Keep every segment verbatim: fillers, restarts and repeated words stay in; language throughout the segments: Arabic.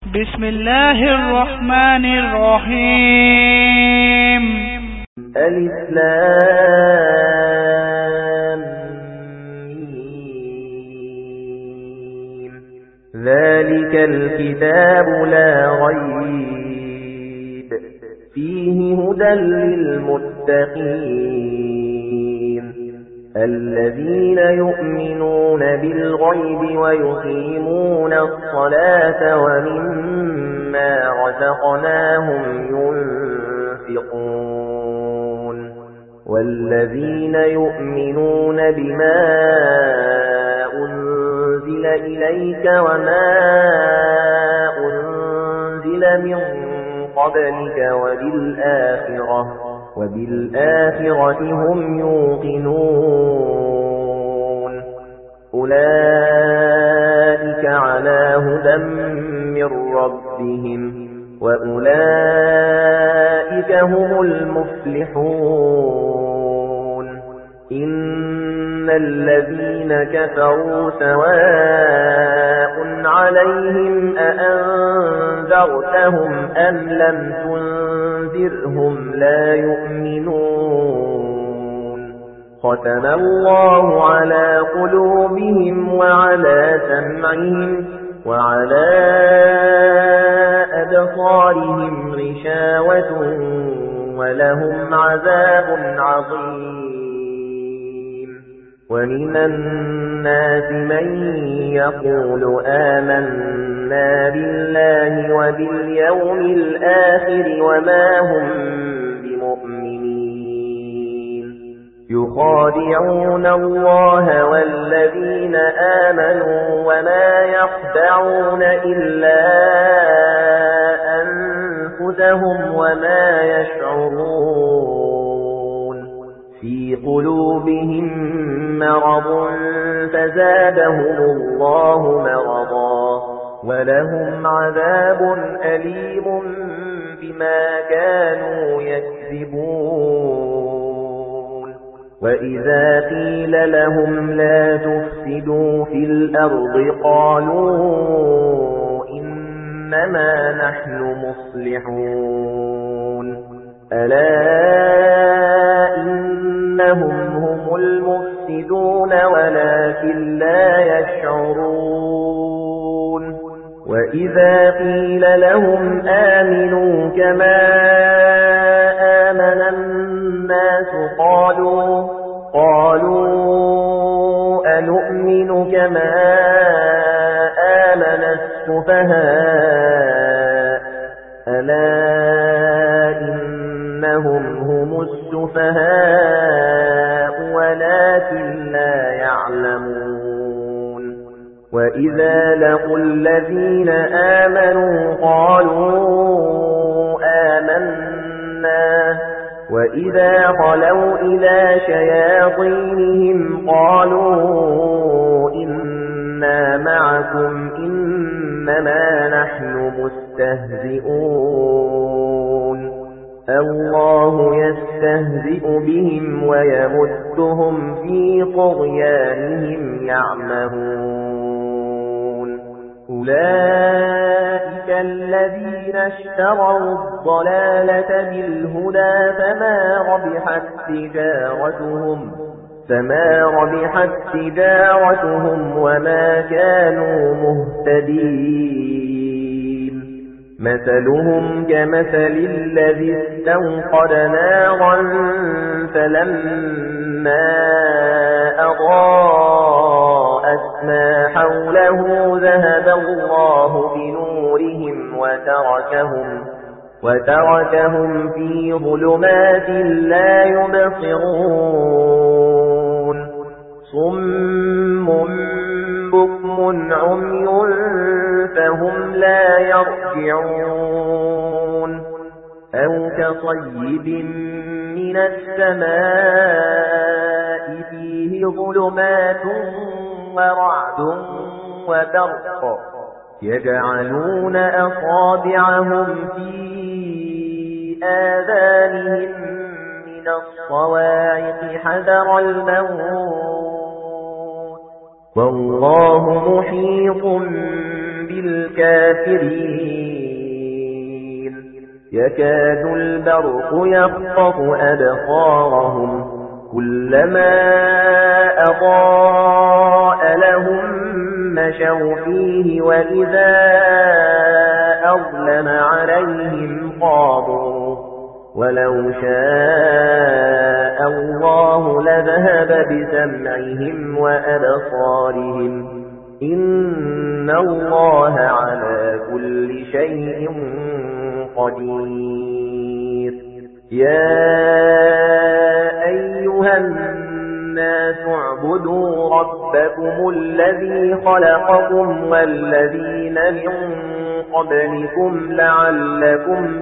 بسم الله الرحمن الرحيم. ألف لام ميم. ذلك الكتاب لا ريب فيه هدى للمتقين الذين يؤمنون بالغيب ويقيمون الصلاة ومما رزقناهم ينفقون والذين يؤمنون بما أنزل إليك وما أنزل من قبلك وبالآخرة وبالآخرة هم يوقنون أولئك على هدى من ربهم وأولئك هم المفلحون إن الذين كفروا سواء عليهم أأنذرتهم أم لم تنذرهم لا يؤمنون ختم الله على قلوبهم وعلى سمعهم وعلى أبصارهم غشاوة ولهم عذاب عظيم ومن الناس من يقول آمنا بالله وباليوم الآخر وما هم بمؤمنين يخادعون الله والذين آمنوا وما يخدعون إلا أنفسهم وما يشعرون في قلوبهم مرض فزادهم الله مرضا ولهم عذاب أليم بما كانوا يكذبون وإذا قيل لهم لا تفسدوا في الأرض قالوا إنما نحن مصلحون ألا إنهم هم المفسدون ولكن لا يشعرون وإذا قيل لهم آمنوا كما آمن الناس قالوا قالوا أنؤمن كما آمن السفهاء ألا إنهم هم السفهاء ولكن لا يعلمون وإذا لقوا الذين آمنوا قالوا آمنا وإذا خلوا إلى شياطينهم قالوا إنا معكم إنما نحن مستهزئون الله يستهزئ بهم ويمدهم في طغيانهم يعمهون أولئك الذين اشتروا الضلالة بالهدى فما ربحت تجارتهم فما ربحت تجارتهم وما كانوا مهتدين مثلهم كمثل الذي استوقد نارا فلما أضاءت ما حوله ذهب الله بنورهم وتركهم وتركهم في ظلمات لا يبصرون صم بكم عمي فهم لا يرجعون أو كصيب من السماء فيه ظلمات ورعد وبرق يجعلون أصابعهم في آذانهم من الصواعق حذر الموت والله محيط بالكافرين يكاد البرق يخطف أبصارهم كلما أضاء لهم مشوا فيه وإذا أظلم عليهم خاضوا ولو شاء الله لذهب بسمعهم وأبصارهم إن الله على كل شيء قدير. يا أيها الناس اعبدوا ربكم الذي خلقكم والذين من قبلكم لعلكم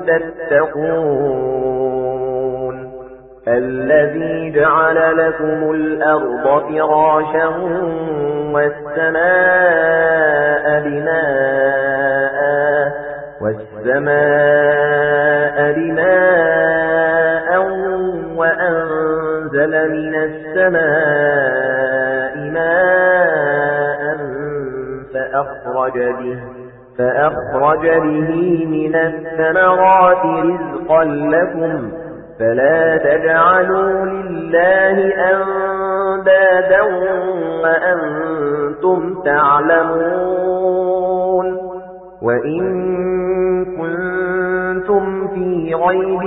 تتقون الذي جعل لكم الأرض فراشا والسماء بناء والسماء بناء وأنزل من السماء ماء فأخرج به فأخرج به من الثمرات رزقا لكم فلا تجعلوا لله أندادا وأنتم تعلمون. وإن كنتم في ريب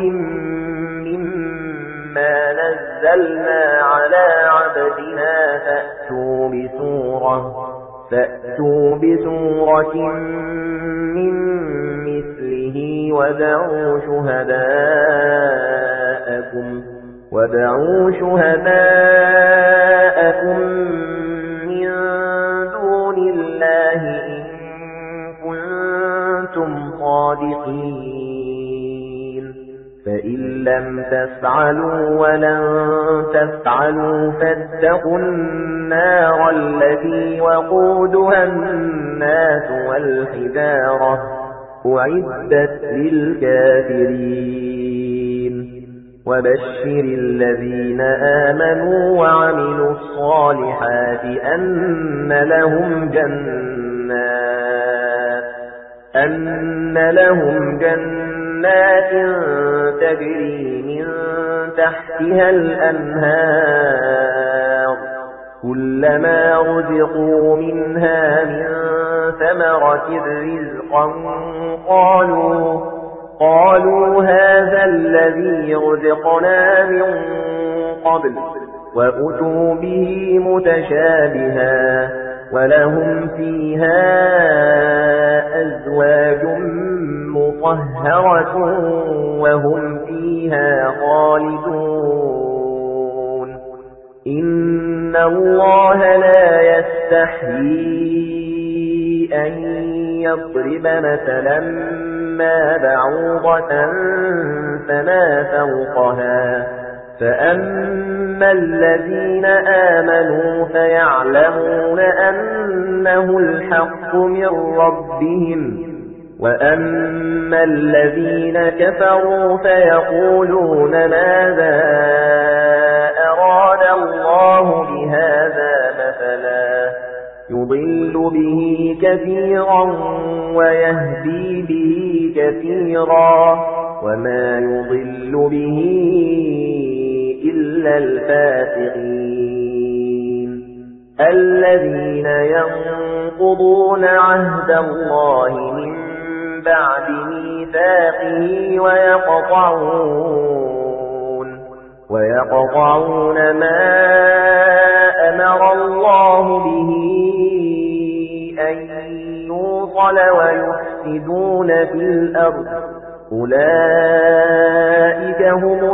مما نزلنا على عبدنا فأتوا بسورة فأتوا بسورة من مثله وادعوا شهداءكم وادعوا شهداءكم من دون الله إن كنتم صادقين. فإن لم تفعلوا ولن تفعلوا فاتقوا النار التي وقودها الناس والحجارة أعدت للكافرين. وبشر الذين آمنوا وعملوا الصالحات أن لهم جنات أن لهم جنات تجري من تحتها الأنهار كلما رزقوا منها من ثمرة رزقا قالوا قالوا هذا الذي رزقنا من قبل وأتوا به متشابها ولهم فيها أزواج مطهرة وهم فيها خالدون. إن الله لا يستحيي أن يضرب مثلا ما بعوضة فما فوقها فأما الذين آمنوا فيعلمون أنه الحق من ربهم وأما الذين كفروا فيقولون ماذا أراد الله بهذا مثلا يضل به كثيرا ويهدي به كثيرا وما يضل به إلا الفاسقين الذين ينقضون عهد الله من بعد ميثاقه ويقطعون ويقطعون ما أمر الله به أن يوصل ويفسدون في الأرض أولئك هم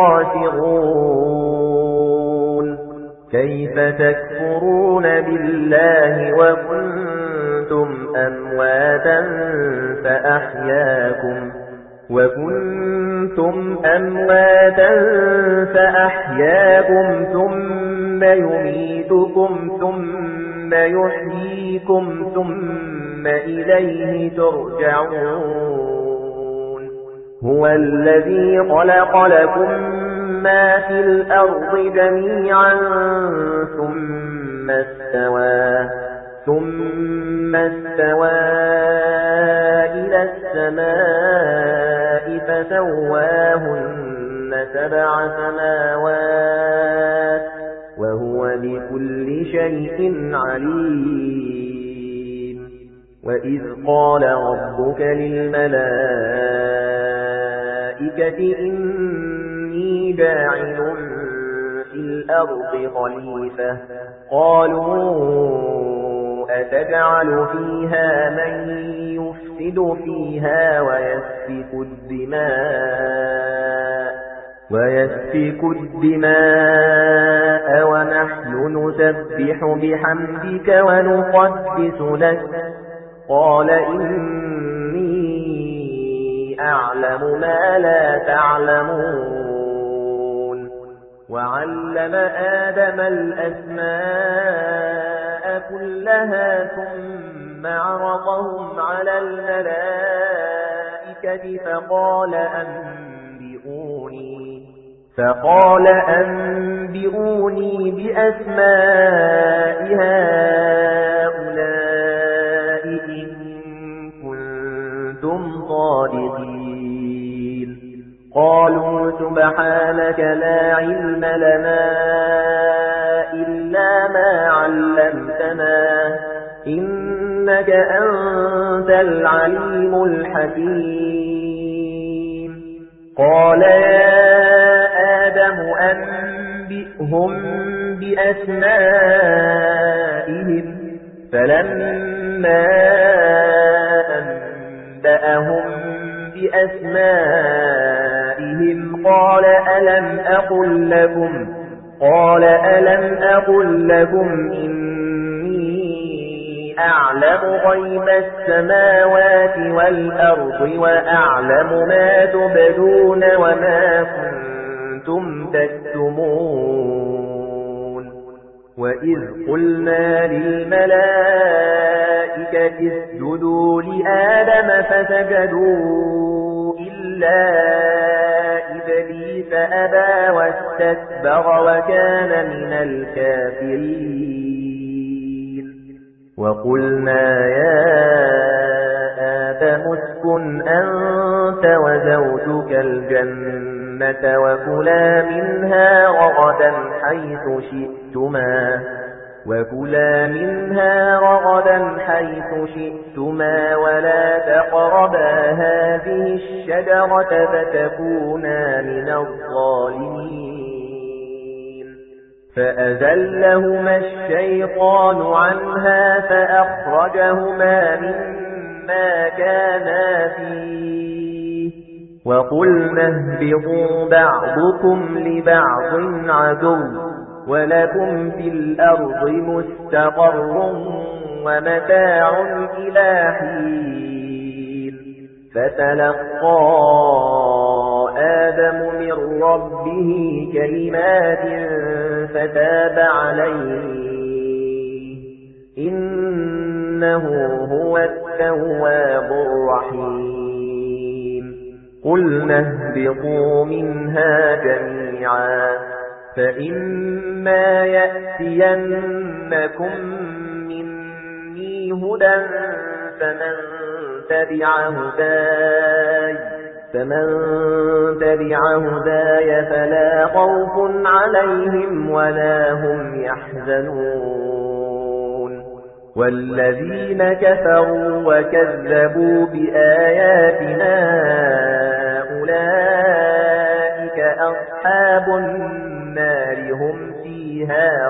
الخاسرون. كيف تكفرون بالله وكنتم أمواتا فأحياكم وكنتم أمواتا فأحياكم ثم يميتكم ثم يحييكم ثم إليه ترجعون. هو الذي خلق لكم ما في الأرض جميعا ثم استوى ثم استوى إلى السماء فسواهن سبع سماوات وهو بكل شيء عليم وإذ قال ربك للملائكة إني جاعل في الأرض خليفة قالوا أتجعل فيها من يفسد فيها ويسفك الدماء ويسفك الدماء ونحن نسبح بحمدك ونقدس لك قال إني أعلم ما لا تعلمون وعلم آدم الأسماء كلها ثم عرضهم على الملائكة فقال أنبئوني فقال أنبئوني بأسماء هؤلاء إن كنتم صادقين قالوا سبحانك لا علم لنا إلا ما علمتنا إنك أنت العليم الحكيم قال يا آدم أنبئهم بأسمائهم فلما أنبأهم بأسمائهم قال ألم أقل لكم قال ألم أقل لكم إني أعلم غيب السماوات والأرض وأعلم ما تبدون وما كنتم تكتمون وإذ قلنا للملائكة اسجدوا لآدم فسجدوا إلا إبليس أبى واستكبر وكان من الكافرين وقلنا يا آدم اسكن أنت وزوجك الجنة وكلا منها رغدا حيث شئتما وكلا منها رغدا حيث شئتما ولا تقربا هذه الشجرة فتكونا من الظالمين فأزلهما الشيطان عنها فأخرجهما مما كانا فيه وقلنا اهبطوا بعضكم لبعض عدو ولكم في الأرض مستقر ومتاع إلى حين فتلقى آدم من ربه كلمات فتاب عليه إنه هو التواب الرحيم قلنا اهبطوا منها جميعا فإما يأتينكم مني هدى فمن تبع هداي فمن تبع هداي فلا خوف عليهم ولا هم يحزنون والذين كفروا وكذبوا بآياتنا أولئك أصحاب النار هم فيها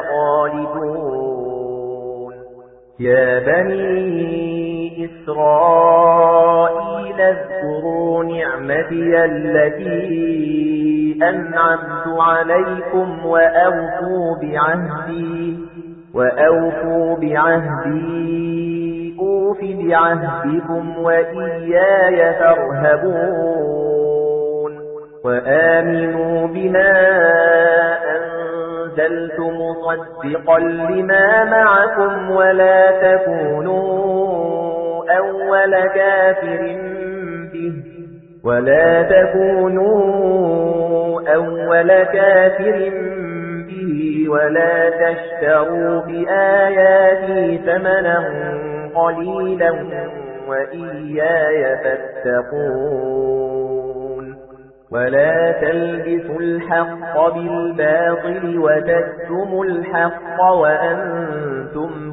خالدون يا بني إسرائيل اذكروا نعمتي التي أنعمت عليكم وأوفوا بعهدي وأوفوا بعهدي أوف بعهدكم وإياي فارهبون وآمنوا بما أنزلت مصدقا لما معكم ولا تكونوا أول كافر به ولا تكونوا أول كافر به ولا تشتروا بآياتي ثمنا قليلا وإياي فاتقون ولا تلبسوا الحق بالباطل وتكتموا الحق وأنتم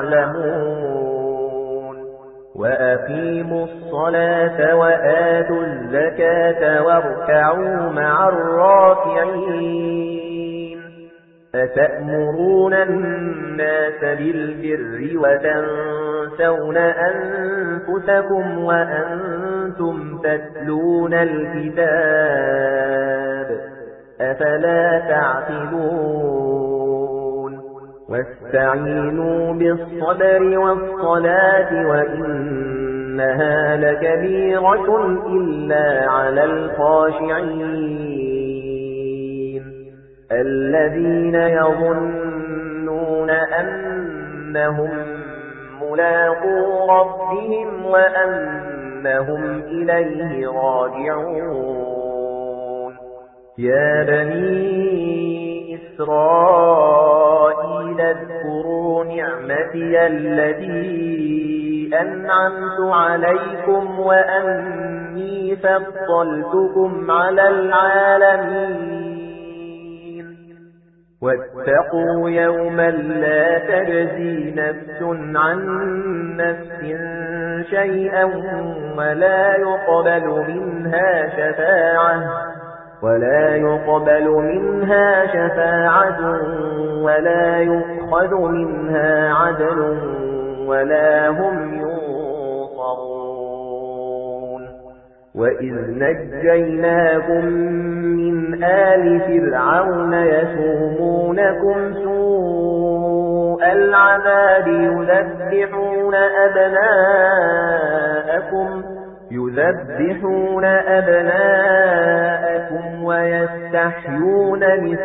تعلمون وأقيموا الصلاة وآتوا الزكاة واركعوا مع الراكعين أتأمرون الناس بالبر وتنسون أنفسكم وأنتم تتلون الكتاب أفلا تعقلون واستعينوا بالصبر والصلاة وإنها لكبيرة إلا على الخاشعين الذين يظنون أنهم ملاقو ربهم وأنهم إليه راجعون يا بني إسرائيل اذكروا نعمتي التي أنعمت عليكم وأني فضلتكم على العالمين واتقوا يوما لا تجزي نفس عن نفس شيئا ولا يقبل منها شفاعة ولا يقبل منها شفاعة ولا يؤخذ منها عدل ولا هم ينصرون وإذ نجيناكم من آل فرعون يسومونكم سوء العذاب يذبحون أبناءكم يذبحون أبناءكم ويستحيون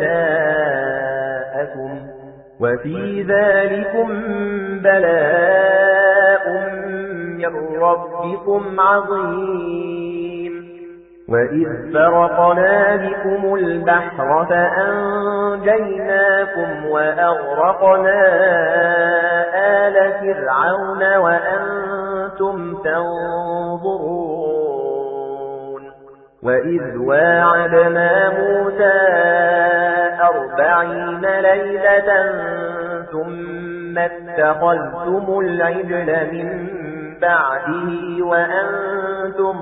نساءكم وفي ذلكم بلاء من ربكم عظيم وإذ فرقنا بكم البحر فأنجيناكم وأغرقنا آل فرعون وأنتم تنظرون وإذ واعدنا موسى أربعين ليلة ثم اتخذتم العجل من بعده وأنتم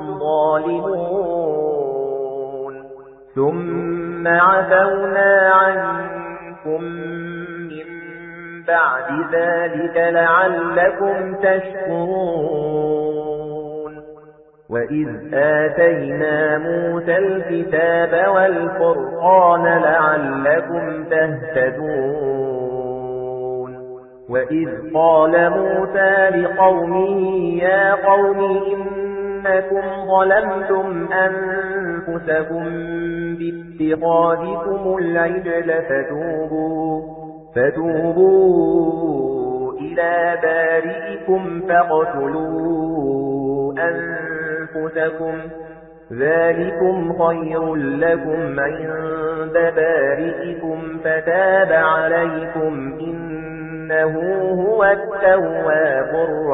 ظالمون ثم عفونا عنكم من بعد ذلك لعلكم تشكرون وإذ آتينا موسى الكتاب والفرقان لعلكم تهتدون وإذ قال موسى لقومه يا قوم إنكم ظلمتم أنفسكم باتخاذكم العجل فتوبوا فتوبوا إلى بارئكم فاقتلوا أنفسكم ذلكم خير لكم عند بارئكم فتاب عليكم إنه هو التواب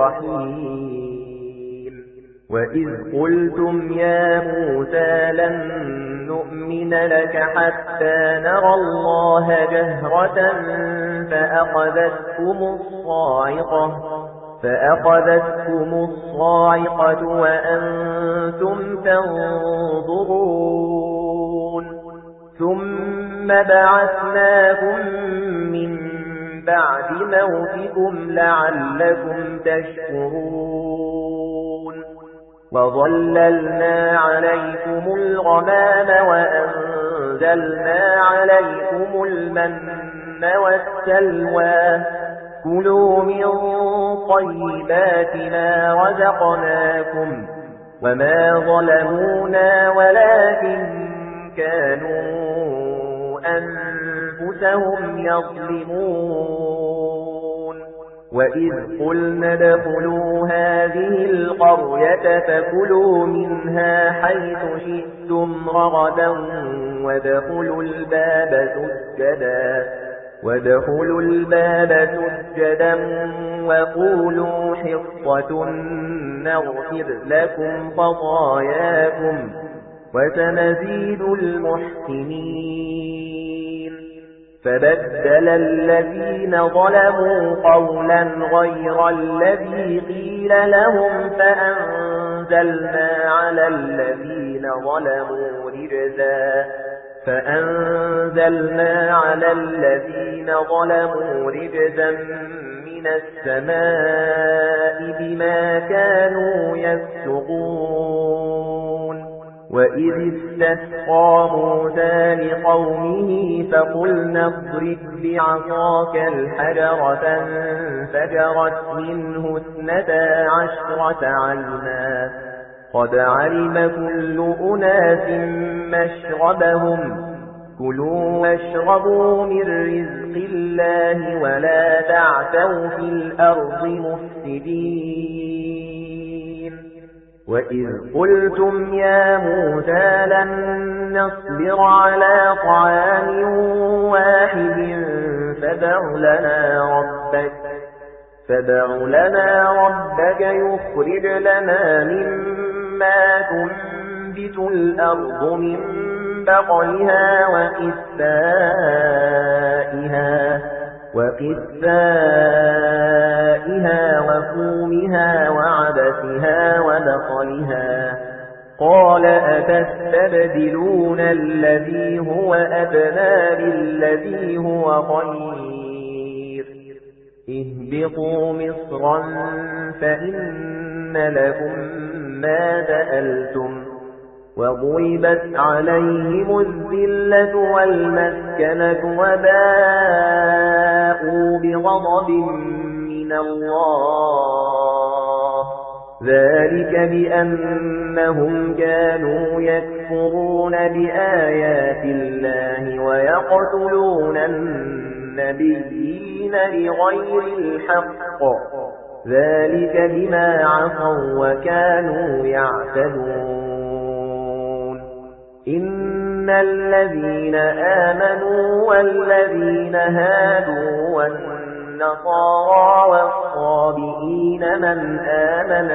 الرحيم وإذ قلتم يا موسى لن نؤمن لك حتى نرى الله جهرة فأخذتكم الصاعقة فأخذتكم الصاعقة وأنتم تنظرون ثم بعثناكم من بعد موتكم لعلكم تشكرون وظللنا عليكم الغمام وأنزلنا عليكم المن والسلوى كلوا من طيبات ما رزقناكم وما ظلمونا ولكن كانوا أنفسهم يظلمون وإذ قلنا ادخلوا هذه القرية فكلوا منها حيث شئتم رغدا وادخلوا الباب سجدا وادخلوا الباب سجدا وقولوا حطة نغفر لكم خطاياكم وسنزيد المحسنين فبدل الذين ظلموا قولا غير الذي قيل لهم فأنزلنا على الذين ظلموا رجزا فأنزلنا على الذين ظلموا رجزا من السماء بما كانوا يفسقون وإذ استسقى موسى لقومه فقلنا اضرب بعصاك الحجر فانفجرت منه اثنتا عشرة عينا قد علم كل أناس مشربهم كلوا واشربوا من رزق الله ولا تعثوا في الأرض مفسدين وإذ قلتم يا موسى لن نصبر على طعام واحد فادع لنا ربك فادع لنا ربك يخرج لنا مما تنبت الأرض من بقلها وقثائها وقثائها وفومها وعدسها ونخلها قال أتستبدلون الذي هو أدنى بالذي هو خير اهبطوا مصرا فإن لكم ما سألتم وضربت عليهم الذلة والمسكنة وباءوا بغضب من الله ذلك بأنهم كانوا يكفرون بآيات الله ويقتلون النبيين بغير الحق ذلك بما عصوا وكانوا يعتدون إن الذين آمنوا والذين هادوا والنصارى والصابئين من آمن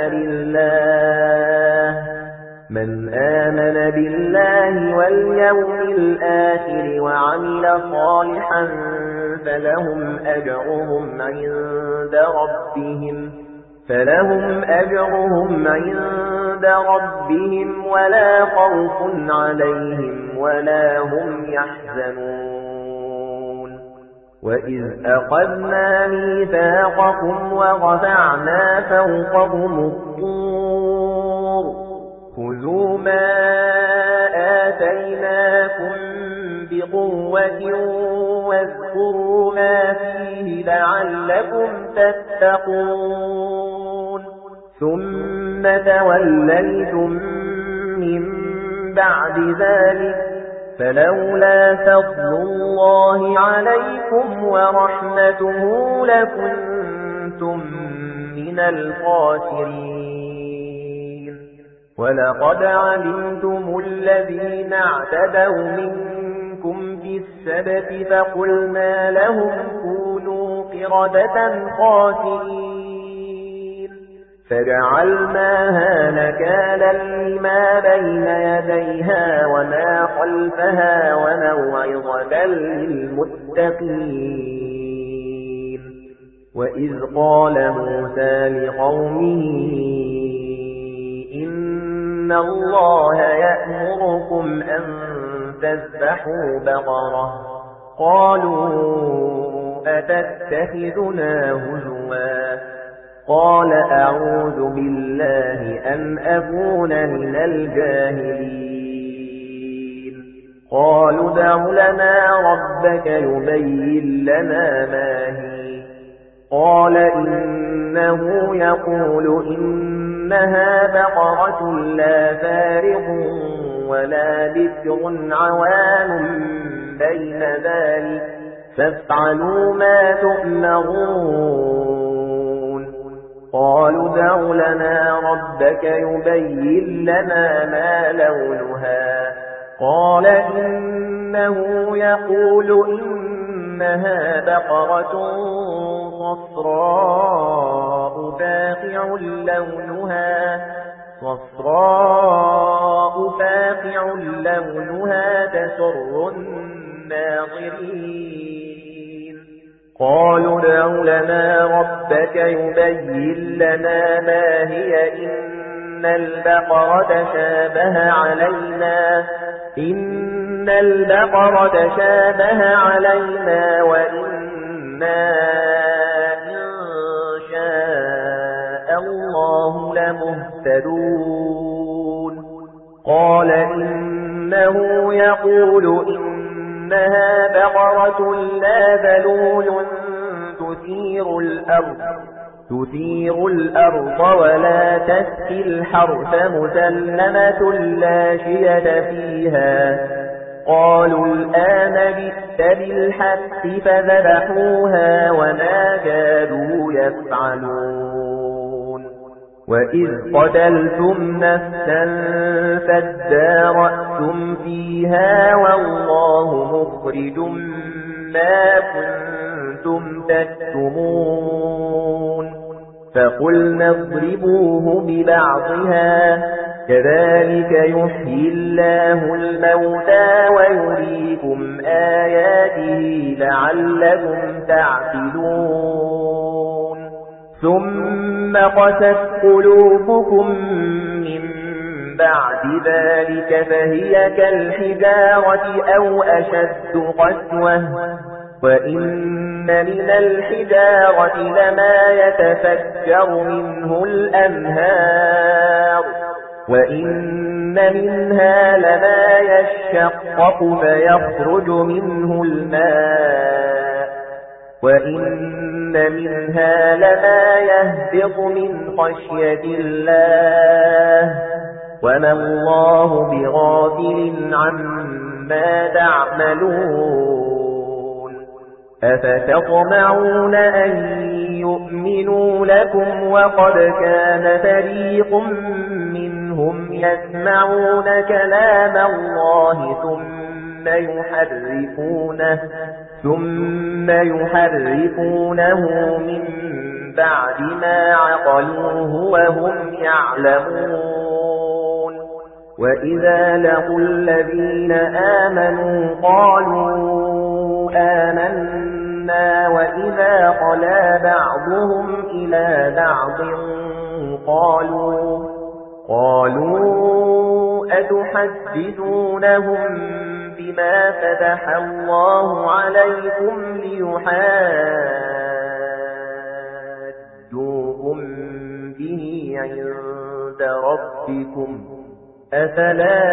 بالله من آمن بالله واليوم الآخر وعمل صالحا فلهم أجرهم عند ربهم فلهم أجرهم عند ربهم ولا خوف عليهم ولا هم يحزنون وإذ أخذنا ميثاقكم ورفعنا فوقكم الطور خذوا ما آتيناكم بقوة واذكروا ما فيه لعلكم تتقون ثم توليتم من بعد ذلك فلولا فضل الله عليكم ورحمته لكنتم من الخاسرين ولقد علمتم الذين اعتدوا منكم في السبت فقلنا لهم كونوا قردة خاسئين فجعلناها نكالا لما بين يديها وما خلفها وموعظة للمتقين وإذ قال موسى لقومه إن الله يأمركم أن تذبحوا بقرة قالوا أتتخذنا هزوا قال أعوذ بالله أن أكون من الجاهلين قالوا ادع لنا ربك يبين لنا ما هي قال إنه يقول إنها بقرة لا فارغ ولا بكر عوان بين ذلك فافعلوا ما تؤمرون قالوا ادع لنا ربك يبين لنا ما لونها قال إنه يقول إنها بقرة صفراء فاقع لونها صفراء فاقع تسر الناظرين قالوا ادع لنا ربك يبين لنا ما هي إن البقرة شابه علينا إن البقرة شابه علينا وإنا إن شاء الله لمهتدون قال إنه يقول إنها بقرة لا ذلول تثير الأرض تثير الأرض ولا تسقي الحرث مسلمة لا شية فيها قالوا الآن جئت بالحق فذبحوها وما كادوا يفعلون وإذ قتلتم نفسا فادارأتم فيها والله مخرج ما كنتم تكتمون فقلنا اضربوه ببعضها كذلك يحيي الله الموتى ويريكم آياته لعلكم تعقلون ثم قست قلوبكم من بعد ذلك فهي كالحجارة أو أشد قسوة وإن من الحجارة لما يتفجر منه الأنهار وإن منها لما يشقق فيخرج منه الماء وإن منها لما يهبط من خشية الله وما الله بغافل عما تعملون أفتطمعون أن يؤمنوا لكم وقد كان فريق منهم يسمعون كلام الله ثم يحرفونه ثم يحرفونه من بعد ما عقلوه وهم يعلمون وإذا لقوا الذين آمنوا قالوا آمنا وإذا خلا بعضهم إلى بعض قالوا قالوا أتحدثونهم بما فتح الله عليكم ليحاجوكم به عند ربكم أفلا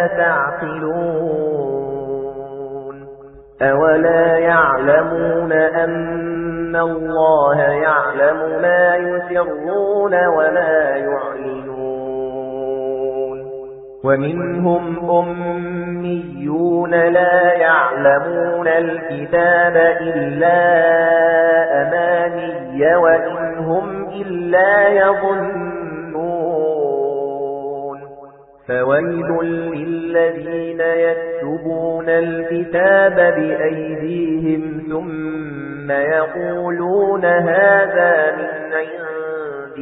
تعقلون أولا يعلمون أن الله يعلم ما يسرون وما يعلنون ومنهم أميون لا يعلمون الكتاب إلا أماني وإن هم إلا يظنون فويل للذين يكتبون الكتاب بأيديهم ثم يقولون هذا من عند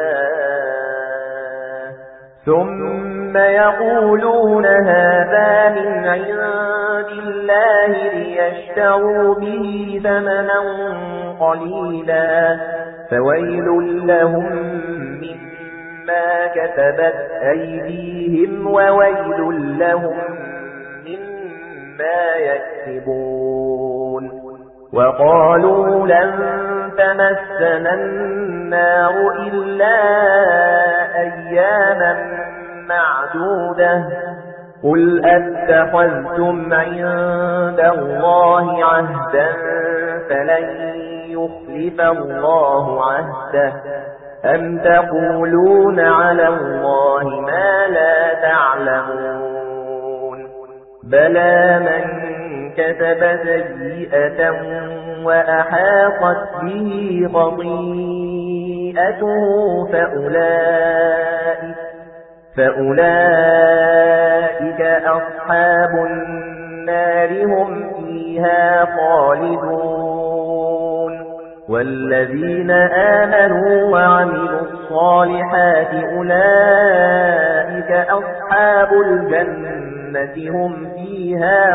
الله ثم يقولون هذا من عند الله ليشتروا به ثمنا قليلا فويل لهم مما كتبت أيديهم وويل لهم مما يكسبون وقالوا لن تمسنا النار إلا أياما معدودة قل أتخذتم عند الله عهدا فلن يخلف الله عهده أم تقولون على الله ما لا تعلمون بلى من كتب سيئة وأحاطت به خطيئته فأولئك فأولئك أصحاب النار هم فيها خالدون والذين آمنوا وعملوا الصالحات أولئك أصحاب أصحاب الجنة هم فيها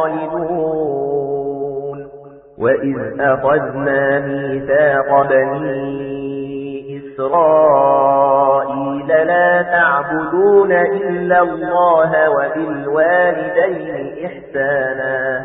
خالدون وإذ أخذنا ميثاق بني إسرائيل لا تعبدون إلا الله وبالوالدين إحسانا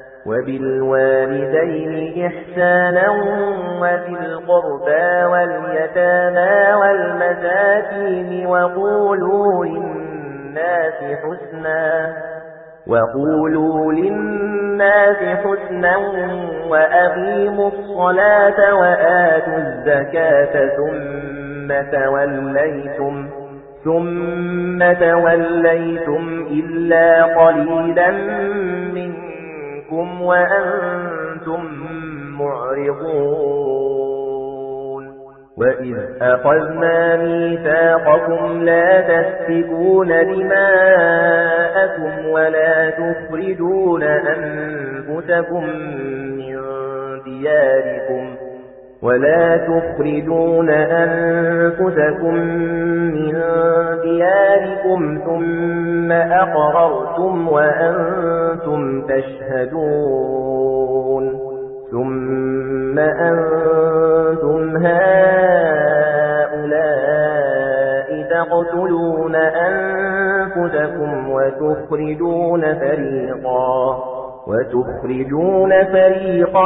وبالوالدين إحسانا وذي القربى واليتامى والمساكين وقولوا للناس حسنا وقولوا للناس حسنا وأقيموا الصلاة وآتوا الزكاة ثم توليتم ثم توليتم إلا قليلا منكم وأنتم معرضون وإذ أخذنا ميثاقكم لا تسفكون دماءكم ولا تخرجون أنفسكم من دياركم ولا تخرجون أنفسكم من دياركم ثم أقررتم وأنتم تشهدون ثم أنتم هؤلاء تقتلون أنفسكم وتخرجون فريقا وتخرجون فريقا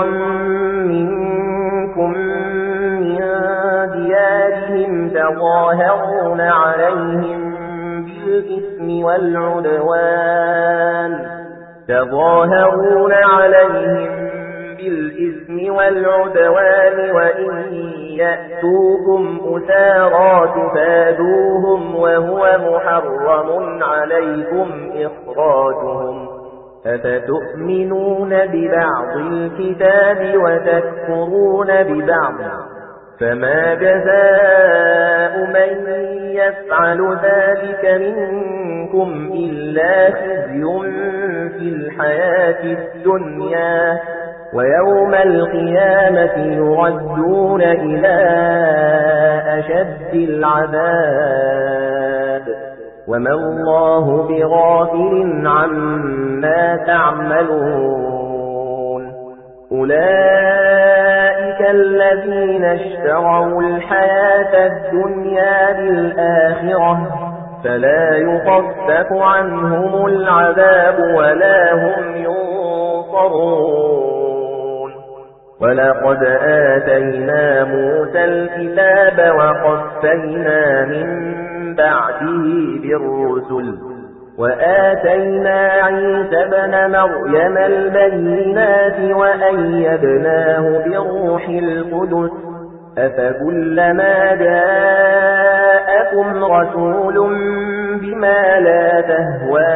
منكم من ديارهم تظاهرون عليهم بالإثم والعدوان تظاهرون عليهم بالإثم والعدوان وإن يأتوكم أسارى تفادوهم وهو محرم عليكم إخراجهم أفتؤمنون ببعض الكتاب وتكفرون ببعض فما جزاء من يفعل ذلك منكم إلا خزي في الحياة الدنيا ويوم القيامة يردون إلى أشد العذاب وما الله بغافل عما تعملون أولئك الذين اشتروا الحياة الدنيا بالآخرة فلا يخفف عنهم العذاب ولا هم ينصرون ولقد آتينا موسى الكتاب وقفينا من بعده بالرسل وآتينا عيسى بن مريم البينات وأيدناه بروح القدس أفكلما جاءكم رسول بما لا تهوى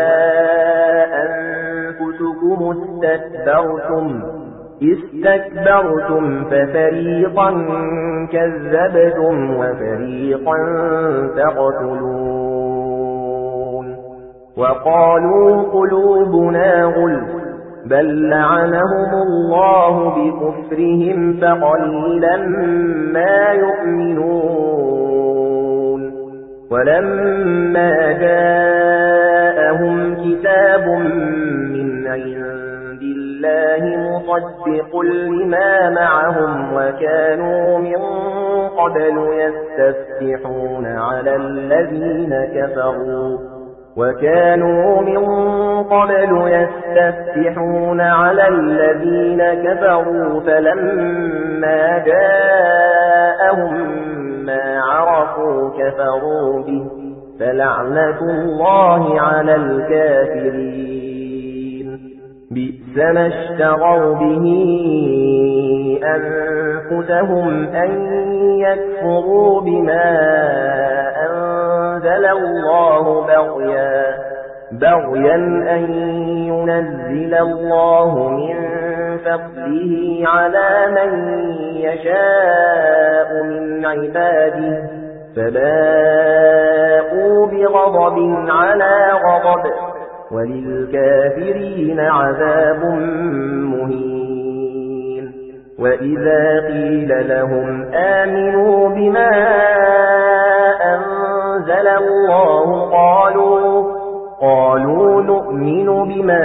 أنفسكم استكبرتم استكبرتم ففريقا كذبتم وفريقا تقتلون وقالوا قلوبنا غلف بل لعنهم الله بكفرهم فقليلا ما يؤمنون ولما جاءهم كتاب من عند الله مصدق لما معهم وكانوا من قبل يستفتحون على الذين كفروا وكانوا من قبل يستفتحون على الذين كفروا فلما جاءهم ما عرفوا كفروا به فلعنة الله على الكافرين بئس ما اشتروا به أنفسهم أن يكفروا بما أنزل الله بغيا بغيا أن ينزل الله من فضله على من يشاء من عباده فباءوا بغضب على غضب وللكافرين عذاب مهين وإذا قيل لهم آمنوا بما أنزل الله قالوا قالوا نؤمن بما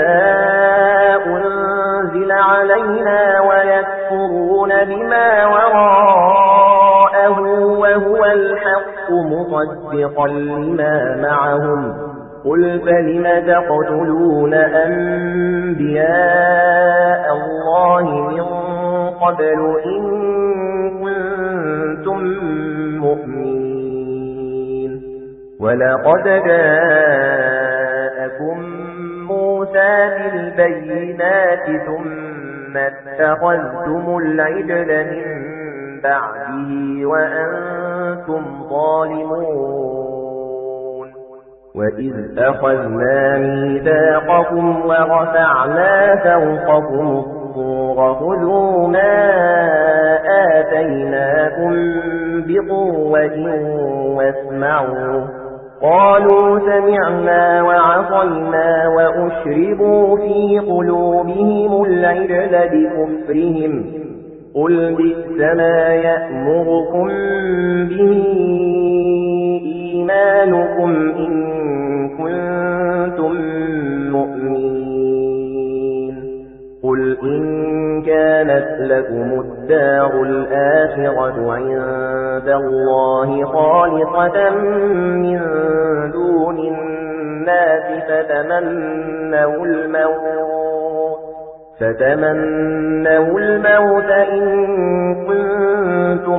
أنزل علينا ويكفرون بما وراءه وهو الحق مصدقا لما معهم قل فلم تقتلون أنبياء الله من قبل إن كنتم مؤمنين ولقد جاءكم موسى بالبينات ثم اتخذتم العجل من بعده وأنتم ظالمون وإذ أخذنا ميثاقكم ورفعنا فوقكم الطور خذوا ما آتيناكم بقوة واسمعوا قالوا سمعنا وعصينا وأشربوا في قلوبهم العجل بكفرهم قل بئس ما يأمركم به إيمانكم إن كنتم مؤمنين قل إن كانت لكم الدار الآخرة عند الله خالصة من دون الناس فتمنوا الموت فتمنوا الموت إن كنتم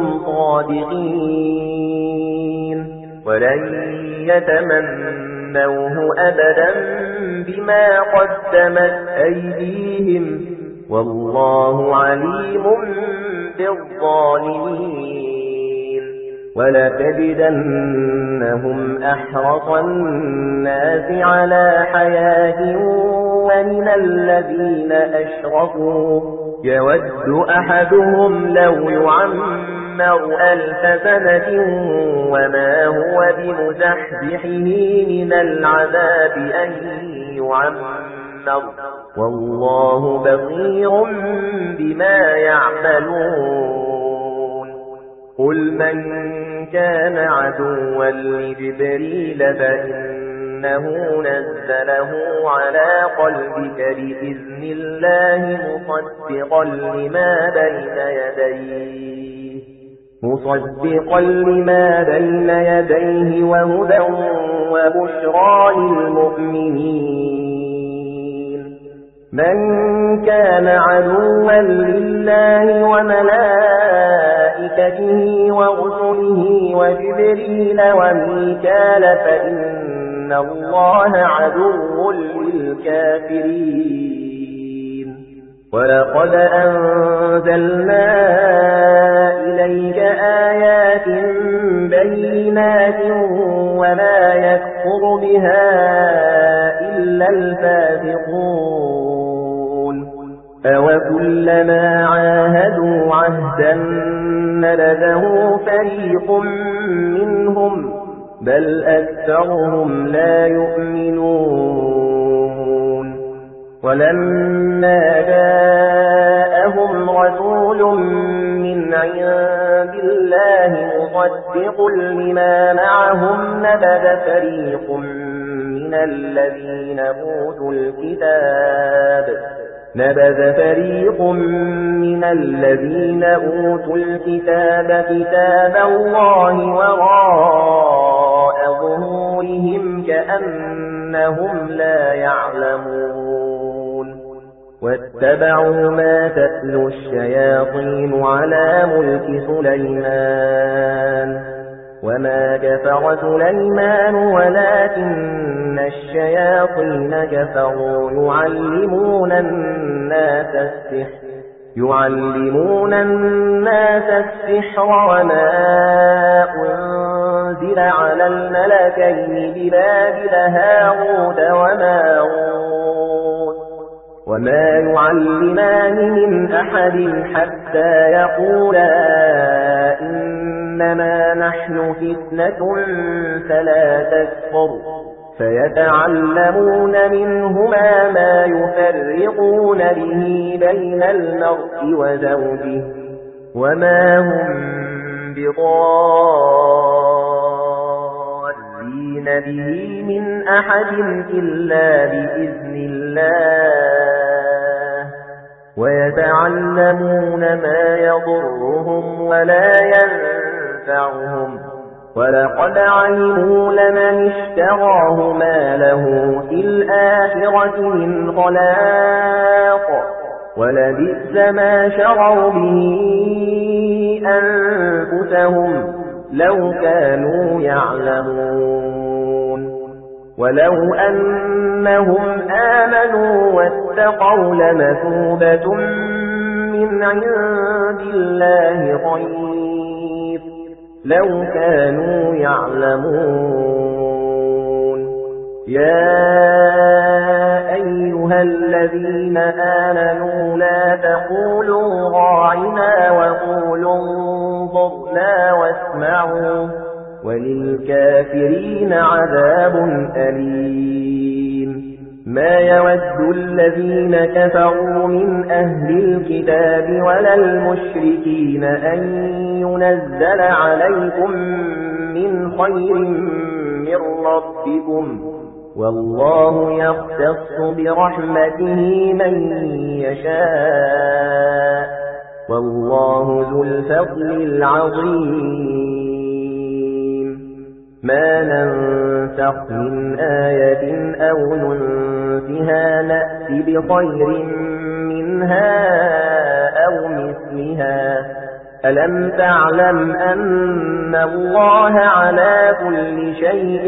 صادقين ولن يتمنوه أبدا بما قدمت أيديهم والله عليم بالظالمين ولتجدنهم أحرص الناس على حياة ومن الذين أشركوا يود أحدهم لو يعمر ألف سنة وما هو بمزحزحه من العذاب أن يعمر والله بصير بما يعملون قل من كان عدوا لجبريل فإنه نزله على قلبك بإذن الله مصدقا لما بين يديه مصدقا لما بين يديه وهدى وبشرى للمؤمنين من كان عدوا لله وملائكته ورسله وجبريل وميكال فإن الله عدو للكافرين ولقد أنزلنا إليك آيات بينات وما يكفر بها إلا الفاسقون أَوَكُلَّمَا عَاهَدُوا عَهْدًا نَّبَذَهُ فَرِيقٌ مِّنْهُمْ بَلْ أَكْثَرُهُمْ لَا يُؤْمِنُونَ وَلَمَّا جَاءَهُمْ رَسُولٌ مِّنْ عِندِ اللَّهِ مُصَدِّقٌ لِّمَا مَعَهُمْ نَبَذَ فَرِيقٌ مِّنَ الَّذِينَ أُوتُوا الْكِتَابَ نبذ فريق من الذين أوتوا الكتاب كتاب الله وراء ظهورهم كأنهم لا يعلمون واتبعوا ما تتلو الشياطين على ملك سليمان وما كفر سليمان ولكن الشياطين كفروا يعلمون الناس السحر يعلمون الناس السحر وما أنزل على الملكين ببابل هاروت وماروت وما يعلمان من أحد حتى يقولا إنما نحن فتنة فلا تكفر فيتعلمون منهما ما يفرقون به بين المرء وزوجه وما هم بضارين به من أحد إلا بإذن الله ويتعلمون ما يضرهم ولا ينفعهم ولقد علموا لمن اشتراه ما له في الآخرة من خلاق ولبئس ما شروا به أنفسهم لو كانوا يعلمون ولو أنهم آمنوا واتقوا لمثوبة من عند الله خير لو كانوا يعلمون يا أيها الذين آمنوا لا تقولوا راعنا وقولوا انظرنا واسمعوا وللكافرين عذاب أليم ما يود الذين كفروا من أهل الكتاب ولا المشركين أن ينزل عليكم من خير من ربكم والله يختص برحمته من يشاء والله ذو الفضل العظيم ما ننسخ من آية أو ننسها نأتي بخير منها أو مثلها ألم تعلم أن الله على كل شيء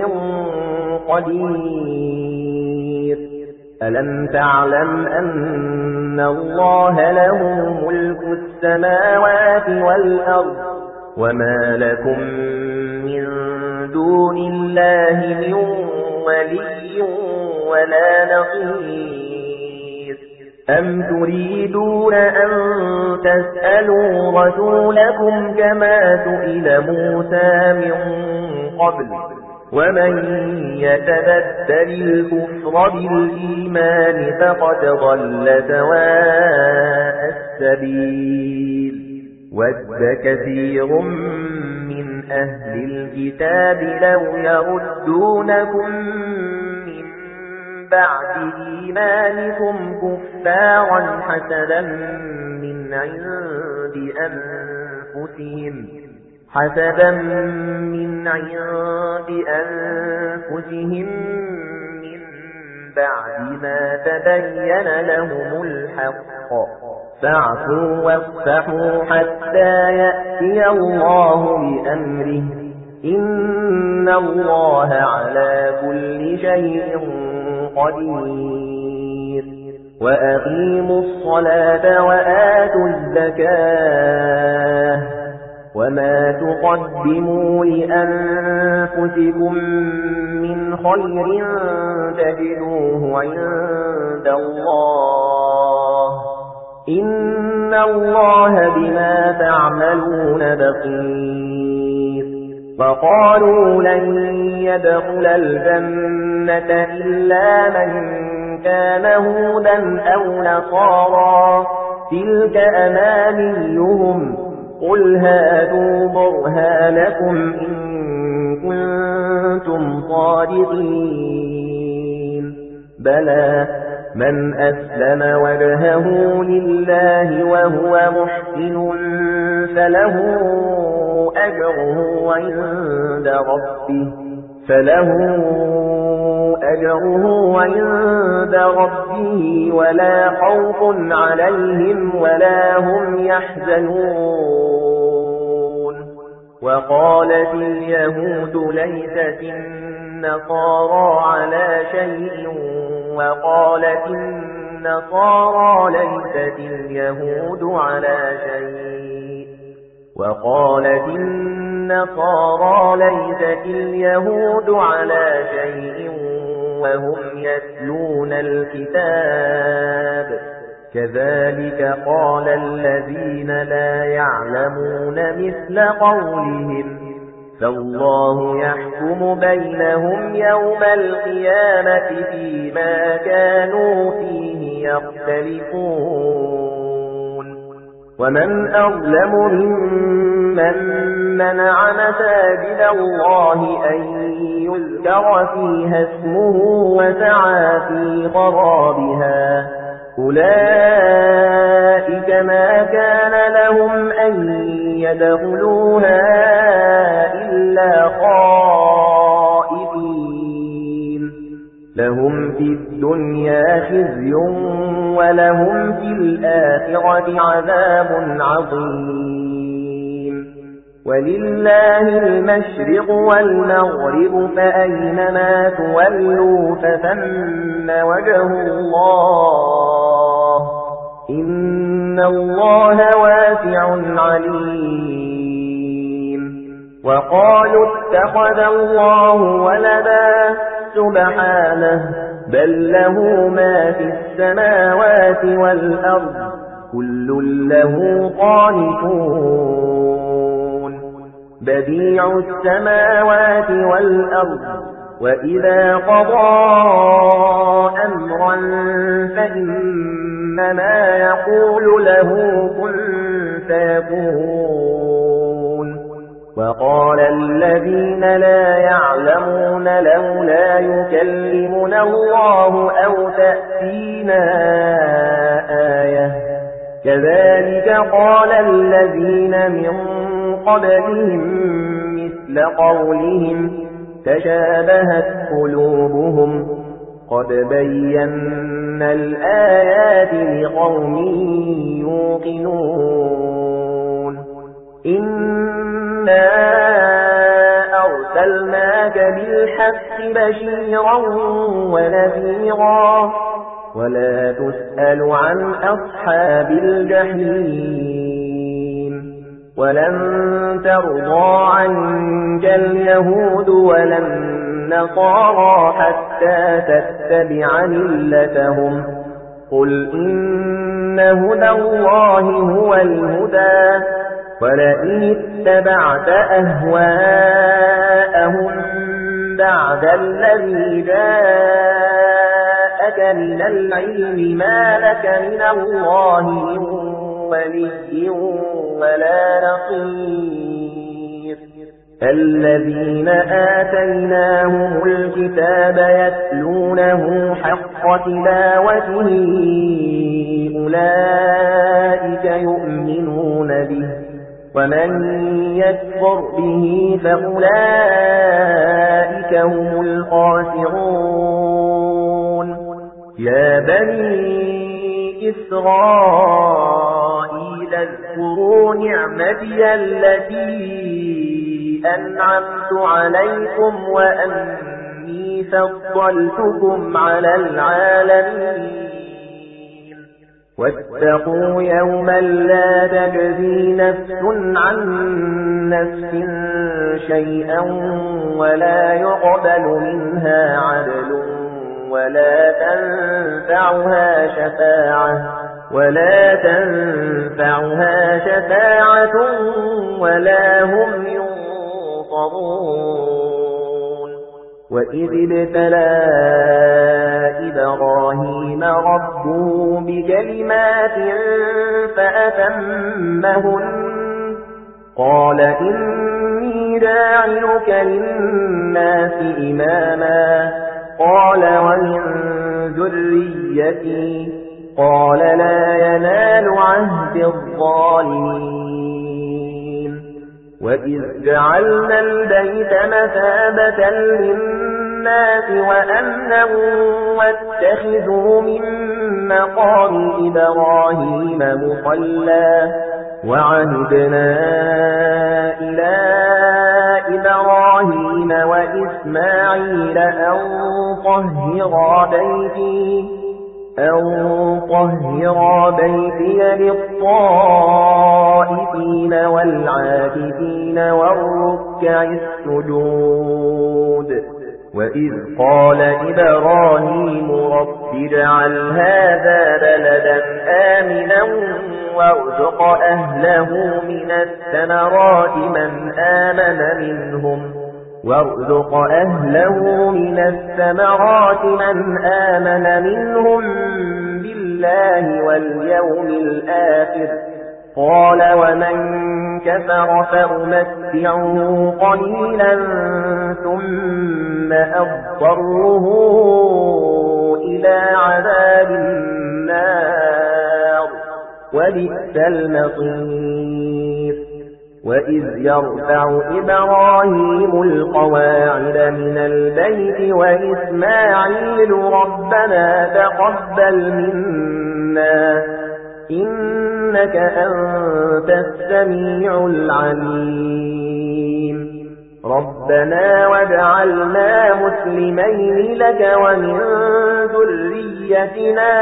قدير ألم تعلم أن الله له ملك السماوات والأرض وما لكم من دون الله من ولي ولا نصير أم تريدون أن تسألوا رسولكم كما سئل موسى من قبل ومن يتبدل الكفر بالإيمان فقد ضل سواء السبيل ود كثير من أهل الكتاب لو يردونكم من بعد إيمانكم كفارا حسدا من عند أنفسهم حسدا من عند أنفسهم من بعد ما تبين لهم الحق فاعفوا واصفحوا حتى يأتي الله بأمره إن الله على كل شيء قدير وأقيموا الصلاة وآتوا الزكاة وما تقدموا لأنفسكم من خير تجدوه عند الله إن الله بما تعملون بصير وقالوا لن يدخل الجنة إلا من كان هودا أو نصارى تلك أمانيهم قل هاتوا برهانكم إن كنتم صادقين بلى من أسلم وجهه لله وهو محسن فله أجره عند ربه فله أجره عند ربه ولا خوف عليهم ولا هم يحزنون وقالت اليهود ليست النصارى على شيء وقالت النصارى ليست اليهود على شيء وقالت النصارى ليست اليهود على شيء وهم يتلون الكتاب كذلك قال الذين لا يعلمون مثل قولهم فالله يحكم بينهم يوم القيامة فيما كانوا فيه يختلفون ومن أظلم ممن منع مساجد الله أن يذكر فيها اسمه وسعى في خرابها أولئك ما كان لهم أن يدخلوها إلا خائفين لهم في الدنيا خزي ولهم في الآخرة عذاب عظيم ولله المشرق والمغرب فأينما تولوا فثم وجه الله إن الله واسع عليم وقالوا اتخذ الله ولدا سبحانه بل له ما في السماوات والأرض كل له قانتون بديع السماوات والأرض وإذا قضى أمرا فإنما يقول له كن فيكون وقال الذين لا يعلمون لولا يكلمنا الله أو تأتينا آية كذلك قال الذين من قبلهم مثل قولهم تشابهت قلوبهم قد بينا الآيات لقوم يوقنون إنا أرسلناك بالحق بشيرا ونذيرا ولا تسأل عن أصحاب الجحيم ولن ترضى عنك اليهود ولا النصارى حتى تتبع ملتهم قل إن هدى الله هو الهدى ولئن اتبعت أهواءهم بعد الذي جاءك من العلم ما لك من الله من ولي ولا نصير الذين آتيناهم الكتاب يتلونه حق تلاوته أولئك يؤمنون به ومن يكفر به فأولئك هم الخاسرون يا بني إسرائيل اذكروا نعمتي التي أنعمت عليكم وأني فضلتكم على العالمين واتقوا يوما لا تجزي نفس عن نفس شيئا ولا يقبل منها عدل ولا تنفعها شفاعة ولا تنفعها شفاعة ولا هم ينصرون وإذ ابتلى إبراهيم ربه بكلمات فأتمهن قال إني جاعلك للناس إماما قال ومن ذريتي قال لا ينال عهد الظالمين وإذ جعلنا البيت مثابة للناس وأمنا واتخذوا من مقام إبراهيم مصلى وعهدنا إلى إبراهيم وإسماعيل أن طهرا بيتي أن طهرا بيتي للطائفين والعاكفين والركع السجود وإذ قال إبراهيم رب اجعل هذا بلدا آمنا وارزق أهله من الثمرات من آمن منهم وارزق أهله من الثمرات من آمن منهم بالله واليوم الآخر قال ومن كفر فأمتعه قليلا ثم أضطره إلى عذاب النار وبئس المصير وإذ يرفع إبراهيم القواعد من البيت وإسماعيل ربنا تقبل منا إنك أنت السميع العليم ربنا واجعلنا مسلمين لك ومن ذريتنا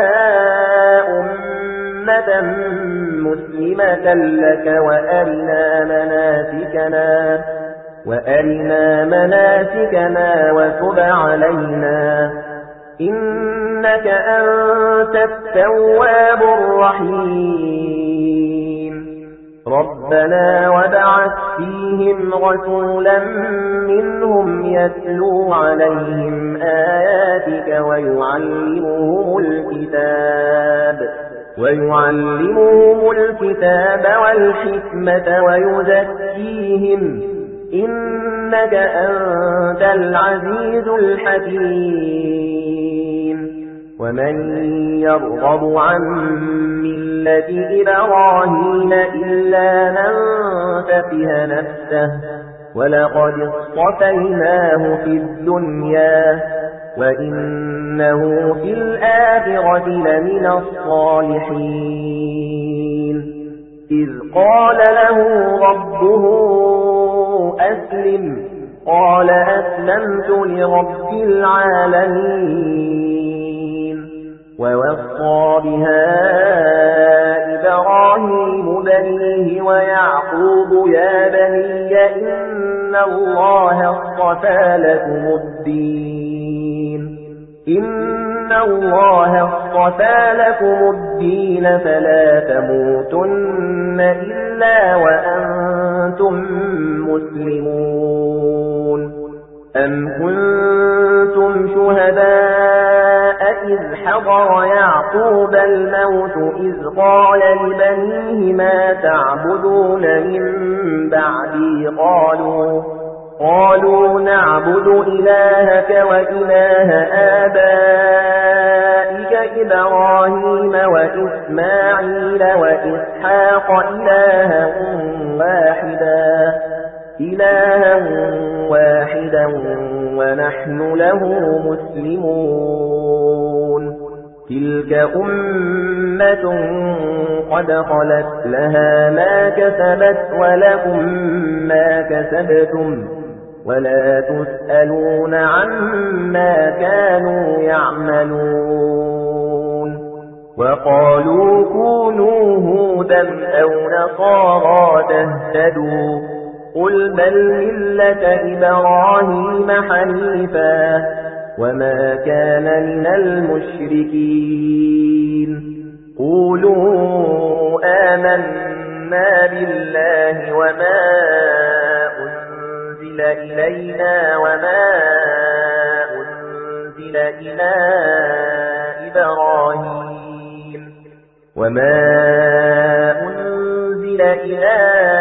أمة مسلمة لك وأرنا مناسكنا وأرنا مناسكنا وتب علينا إنك أنت التواب الرحيم ربنا وابعث فيهم رسولا منهم يتلو عليهم آياتك ويعلمهم الكتاب ويعلمهم الكتاب والحكمة ويزكيهم إنك أنت العزيز الحكيم ومن يرغب عن ملة إبراهيم إلا من سفه نفسه ولقد اصطفيناه في الدنيا وإنه في الآخرة لمن الصالحين إذ قال له ربه أسلم قال أسلمت لرب العالمين ووصى بها إبراهيم بنيه ويعقوب يا بني إن الله اصطفى لكم الدين إن الله اصطفى لكم الدين فلا تموتن إلا وأنتم مسلمون أم كنتم شهداء إذ حضر يعقوب الموت إذ قال لبنيه ما تعبدون من بعدي قالوا قالوا نعبد إلهك وإله آبائك إبراهيم وإسماعيل وإسحاق إلها واحدا إلها واحدا ونحن له مسلمون تلك أمة قد خلت لها ما كسبت ولكم ما كسبتم ولا تسألون عما كانوا يعملون وقالوا كونوا هودا أو نصارى تهتدوا قل بل ملة إبراهيم حنيفا وما كان من المشركين قولوا آمنا بالله وما أنزل إلينا وما أنزل إلى إبراهيم وما أنزل إلى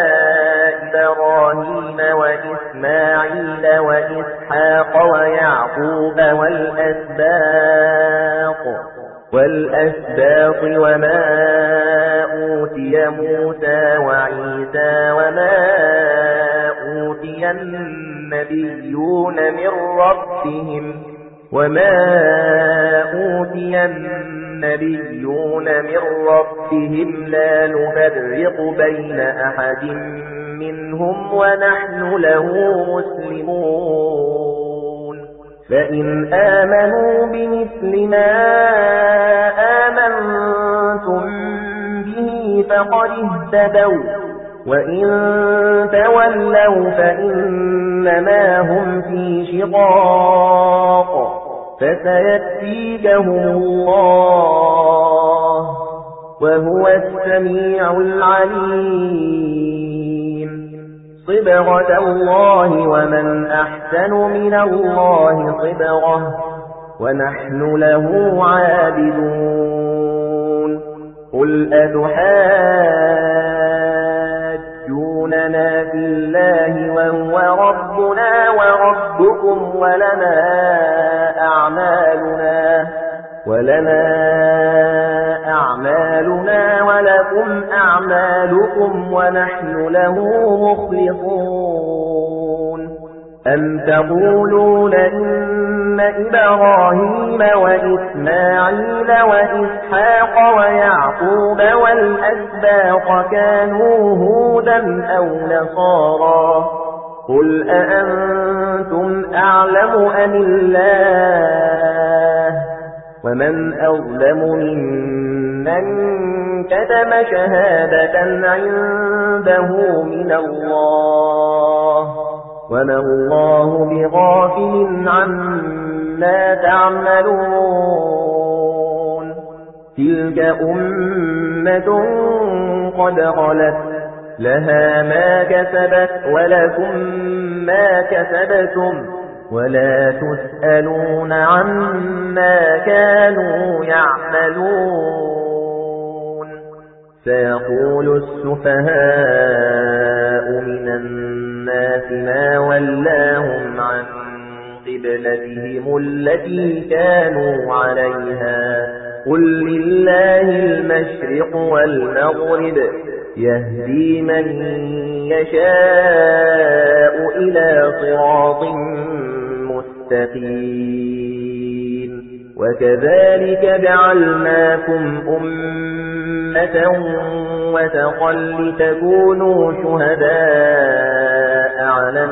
إبراهيم وإسماعيل وإسحاق ويعقوب والأسباط والأسباط وما أوتي موسى وعيسى وما أوتي النبيون من ربهم وما أوتي النبيون من ربهم لا نفرق بين أحد منهم ونحن له مسلمون فإن آمنوا بمثل ما آمنتم به فقد اهتدوا وإن تولوا فإنما هم في شقاق فسيكفيكهم الله وهو السميع العليم صبغة الله ومن أحسن من الله صبغة ونحن له عابدون قل أتحاجون إننا في الله وهو ربنا وربكم ولنا أعمالنا ولنا أعمالنا ولكم أعمالكم ونحن له مخلصون أم تقولون إن إبراهيم وإسماعيل وإسحاق ويعقوب والأسباط كانوا هودا أو نصارا قل أأنتم أعلم أم الله ومن أظلم ممن كتم شهادة عنده من الله وما الله بغافل عما تعملون تلك أمة قد خلت لها ما كسبت ولكم ما كسبتم ولا تسألون عما كانوا يعملون سيقول السفهاء من الناس ما ولاهم عن قبلتهم التي كانوا عليها قل لله المشرق والمغرب يهدي من يشاء إلى صراط مستقيم وكذلك جعلناكم أمة وسطا لتكونوا شهداء على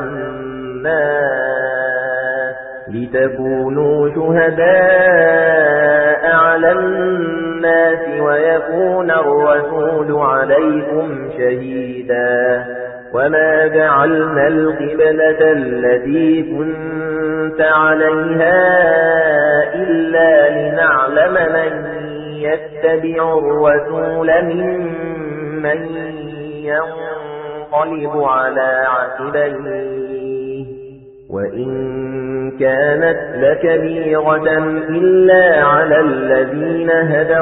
الناس لتكونوا شهداء على الناس ويكون الرسول عليكم شهيدا وما جعلنا القبلة التي كنت عليها إلا لنعلم من يتبع الرسول ممن ينقلب على عقبيه وإن كانت لكبيرة إلا على الذين هدى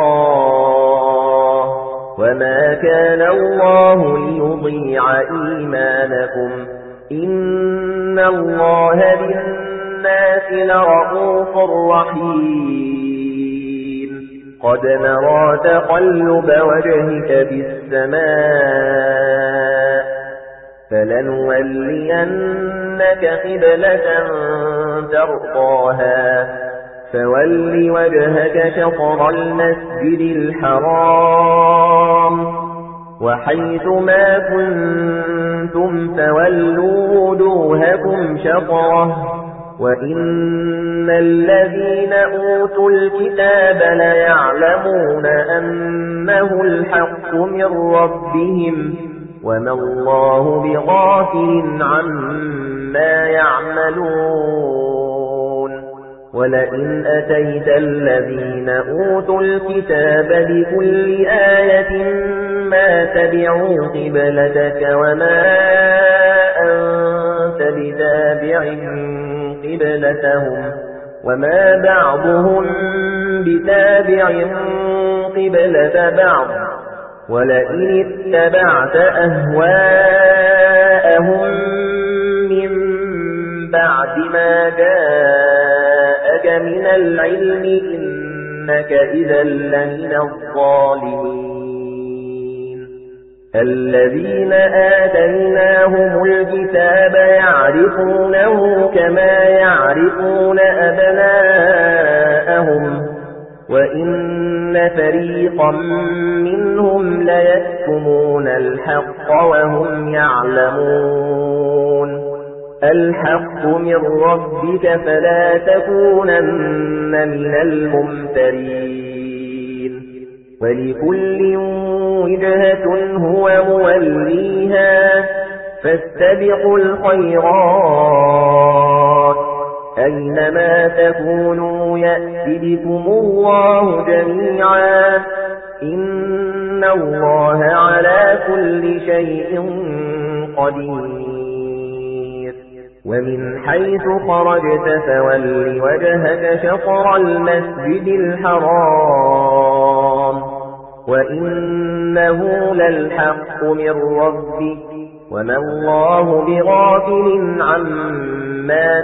الله وما كان الله ليضيع إيمانكم إن الله بالناس لرؤوف رحيم قد نرى تقلب وجهك في السماء فلنولينك قبلة ترضاها فول وجهك شطر المسجد الحرام وحيث ما كنتم فولوا وجوهكم شطره وإن الذين أوتوا الكتاب ليعلمون أنه الحق من ربهم وما الله بغافل عما يعملون ولئن أتيت الذين أوتوا الكتاب بكل آية ما تبعوا قبلتك وما أنت بتابع قبلتهم وما بعضهم بتابع قبلة بعض ولئن اتبعت أهواءهم من بعد ما جاءك من العلم إنك إذا لمن الظالمين الذين آتيناهم الكتاب يعرفونه كما يعرفون أبناءهم وإن فريقا منهم ليكتمون الحق وهم يعلمون الحق من ربك فلا تكونن من الممترين ولكل وجهة هو موليها فاستبقوا الخيرات أينما تكونوا يأتي بكم الله جميعا إن الله على كل شيء قدير ومن حيث خرجت فول وجهك شطر المسجد الحرام وإنه للحق من ربك وما الله بغافل عما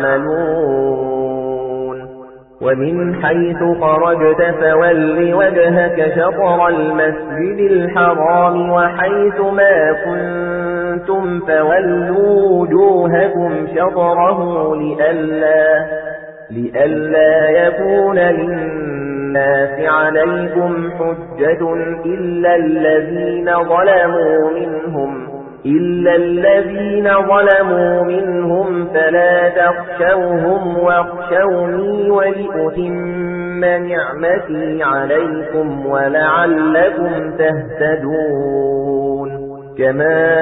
تعملون ومن حيث خرجت فول وجهك شطر المسجد الحرام وحيث ما كنتم فولوا وجوهكم شطره لئلا لئلا يكون للناس عليكم حجة إلا الذين ظلموا منهم إلا الذين ظلموا منهم فلا تخشوهم واخشوني ولأتم نعمتي عليكم ولعلكم تهتدون كما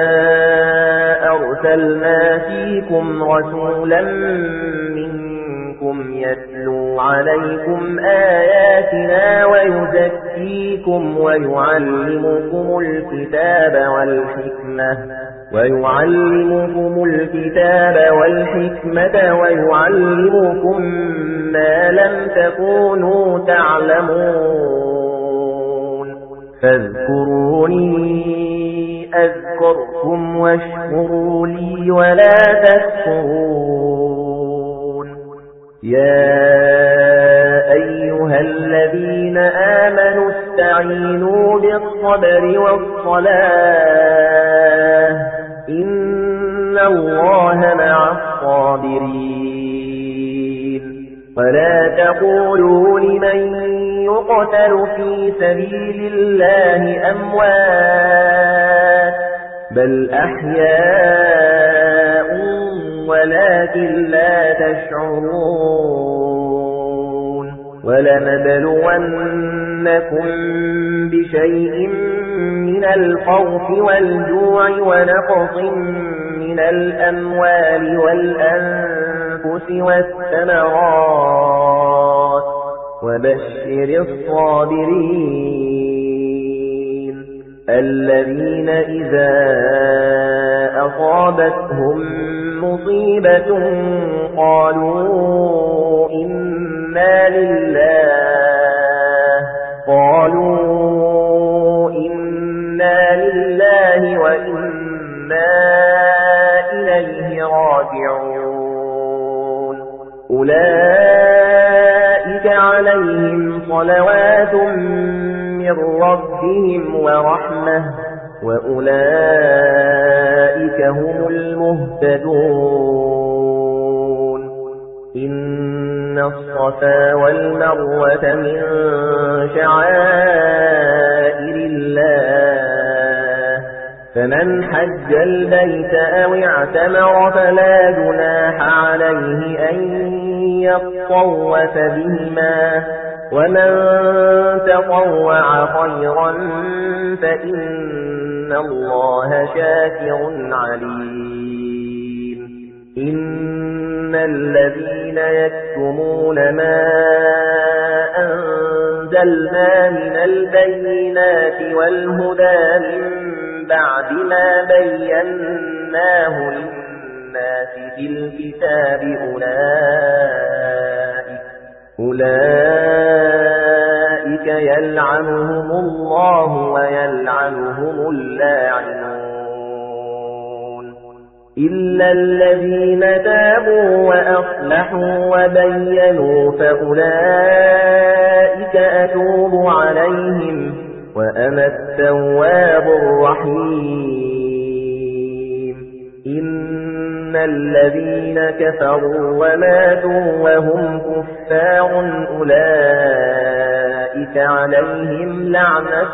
أرسلنا فيكم رسولا منكم يتلو عليكم آياتنا ويزكيكم ويعلمكم الكتاب والحكمة ويعلمكم الكتاب والحكمة ويعلمكم ما لم تكونوا تعلمون فاذكروني أذكركم واشكروا لي ولا تكفرون يا أيها الذين آمنوا استعينوا بالصبر والصلاة إن الله مع الصابرين ولا تقولوا لمن يقتل في سبيل الله أموات بل أحياء ولكن لا تشعرون ولنبلونكم بشيء من الخوف والجوع ونقص من الأموال والأنفس والثمرات وبشر الصابرين الذين إذا أصابتهم مصيبة قالوا إنا لله قالوا إنا لله وإنا إليه راجعون أولئك عليهم صلوات من ربهم ورحمة وأولئك هم المهتدون إن الصفا والمروة من شعائر الله فمن حج البيت أو اعتمر فلا جناح عليه أن يطوف بهما ومن تطوع خيرا فإن الله شاكر عليم إن الذين يكتمون ما أنزلنا من البينات والهدى من بعد ما بيناه للناس في الكتاب أولئك أولئك يلعنهم الله ويلعنهم اللاعنون إلا الذين تابوا وأصلحوا وبينوا فأولئك أتوب عليهم وأنا التواب الرحيم إن الذين كفروا وماتوا وهم كفار أولئك عليهم لعنة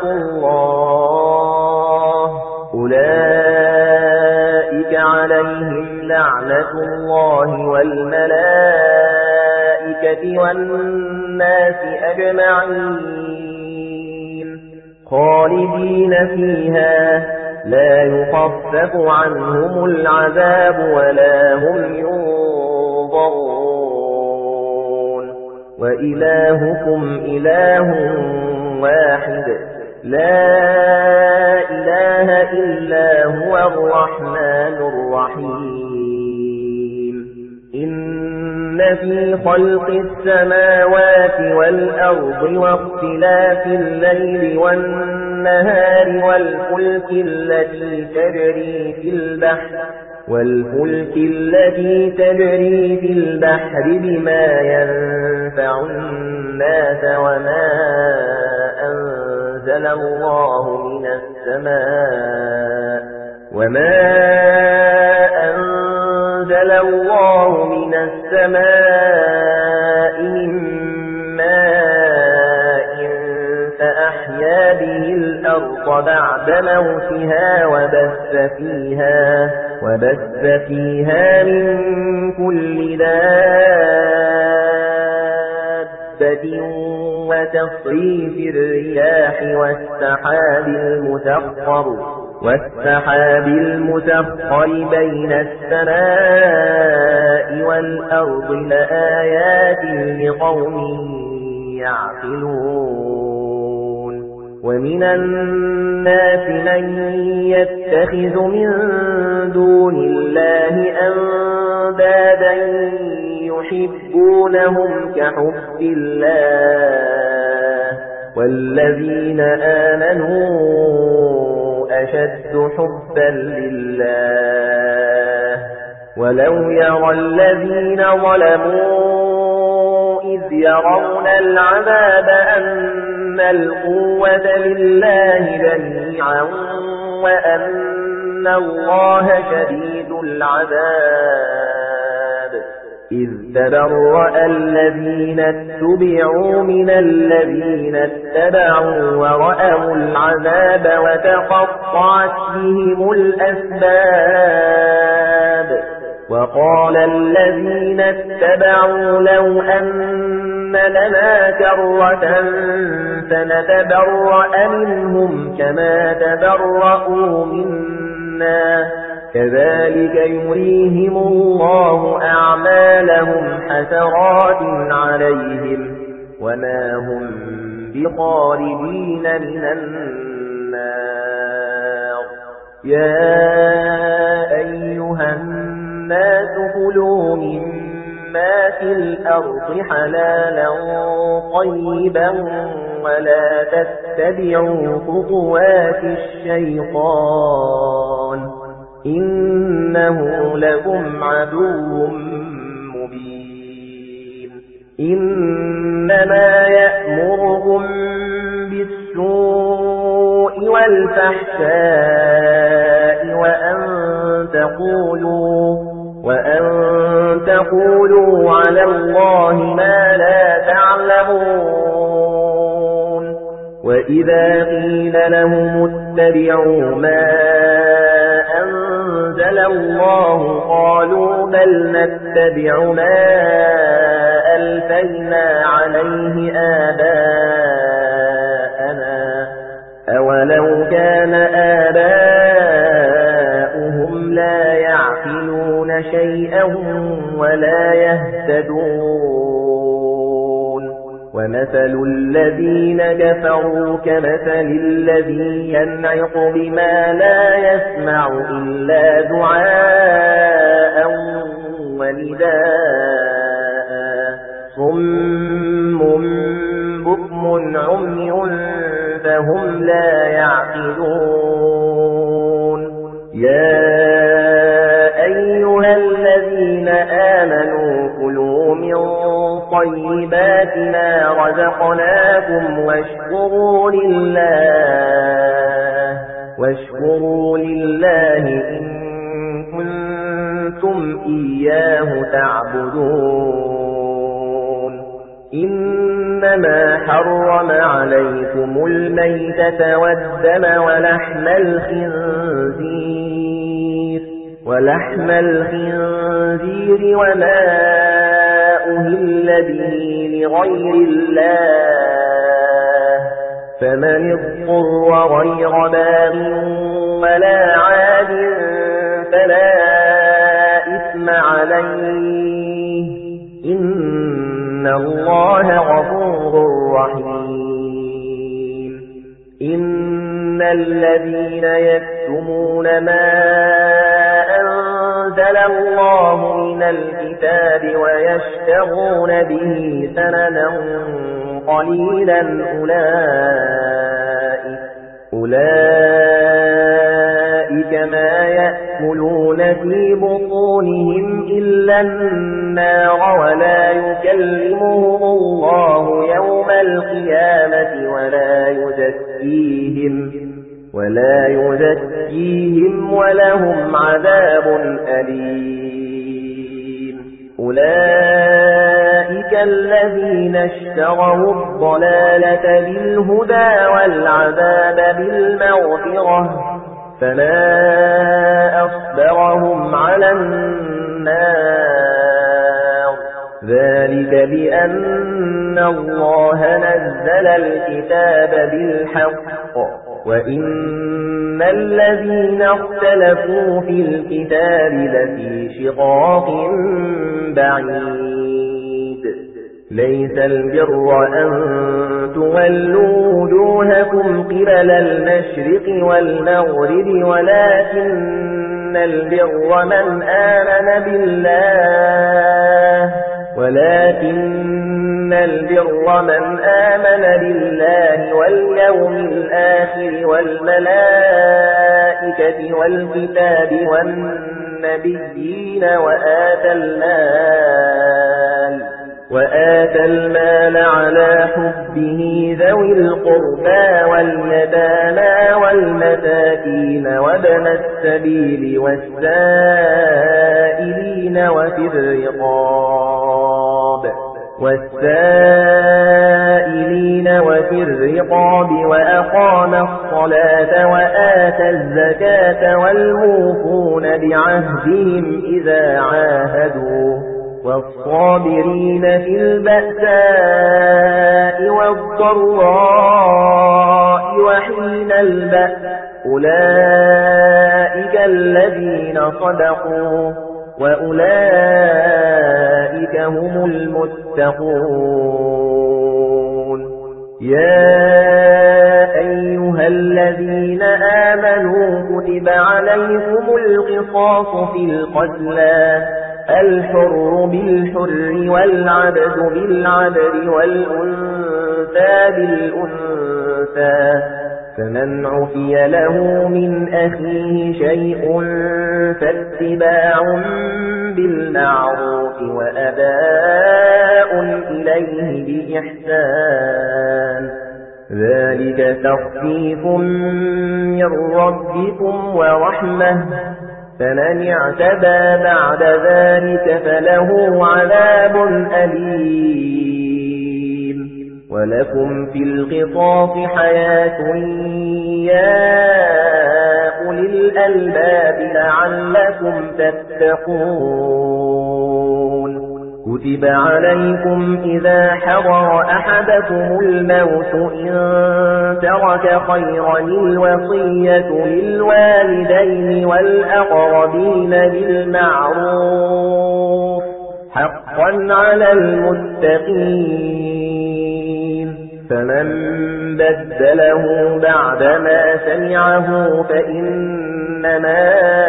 الله أولئك عليهم لعنة الله والملائكة والناس أجمعين خالدين فيها لا يخفف عنهم العذاب ولا هم ينظرون وإلهكم إله واحد لا إله إلا هو الرحمن الرحيم إن في خلق السماوات والأرض واختلاف الليل والنهار والفلك التي تجري في البحر والفلك التي تجري في البحر بما ينفع الناس وما أنزل الله من السماء وما أنزل الله من السماء من ماء فأحيا به الأرض بعد موتها وبث فيها وبث فيها من كل دابة وتصريف الرياح والسحاب المسخر والسحاب المسخر بين السماء والأرض لآيات لقوم يعقلون ومن الناس من يتخذ من دون الله أندادا يحبونهم كحب الله والذين آمنوا أشد حبا لله ولو يرى الذين ظلموا إذ يرون العذاب أن القوة لله جميعا وأن الله شديد العذاب إذ تبرأ الذين اتبعوا من الذين اتبعوا ورأوا العذاب وتقطعت بهم الأسباب وقال الذين اتبعوا لو أن لنا كرة فنتبرأ منهم كما تبرأوا منا كذلك يريهم الله أعمالهم حسرات عليهم وما هم بخارجين من النار يا أيها الناس كلوا مما في الأرض حلالا طيبا ولا تتبعوا خطوات الشيطان إنه لكم عدو مبين إنما يأمركم بالسوء والفحشاء وأن تقولوا وأن تقولوا على الله ما لا تعلمون وإذا قيل لهم اتبعوا ما أنزل الله قالوا بل نتبع ما ألفينا عليه آباءنا أولو كان آباؤهم لا يعقلون شيئا ولا يهتدون ومثل الذين كفروا كمثل الذي ينعق بما لا يسمع إلا دعاء ونداء صم بكم عمي فهم لا يعقلون يا أيها الذين آمنوا كلوا من طيبات ما رزقناكم واشكروا لله واشكروا لله إن كنتم إياه تعبدون إنما حرم عليكم الميتة والدم ولحم الخنزير ولحم الخنزير وما أهل به لغير الله فمن اضطر غير باغ ولا عاد فلا إثم عليه إن الله غفور رحيم إن الذين يكتمون ما أنزل الله من الكتاب ويشتغون به ثمنا قليلا أولئك أولئك ما يأكلون في بطونهم إلا النار ولا يكلمهم الله يوم القيامة ولا يزكيهم ولا يزكيهم ولهم عذاب أليم أولئك الذين اشتروا الضلالة بالهدى والعذاب بالمغفرة فما أصبرهم على النار ذلك بأن الله نزل الكتاب بالحق وإن الذين اختلفوا في الكتاب لفي شقاق بعيد ليس البر أن تولوا وجوهكم قبل المشرق والمغرب ولكن البر من آمن بالله ولكن البر من آمن بالله واليوم الآخر والملائكة والكتاب والنبيين وآتى المال وآتى المال على حبه ذوي القربى واليتامى والمساكين وابن السبيل والسائلين وفي الرقاب والسائلين وفي الرقاب وأقام الصلاة وآتى الزكاة والموفون بعهدهم إذا عاهدوا والصابرين في البأساء والضراء وحين البأس أولئك الذين صدقوا وأولئك هم المتقون يا أيها الذين آمنوا كتب عليكم القصاص في القتلى الحر بالحر والعبد بالعبد والأنثى بالأنثى فمن عفي له من أخيه شيء فاتباع بالمعروف وأداء إليه بإحسان ذلك تخفيف من ربكم ورحمة فمن اعتدى بعد ذلك فله عذاب أليم ولكم في القصاص حياة يا أولي الألباب لعلكم تتقون كتب عليكم إذا حضر أحدكم الموت إن ترك خيرا الوصية للوالدين والأقربين بالمعروف حقا على المتقين فمن بدله بعدما سمعه فإنما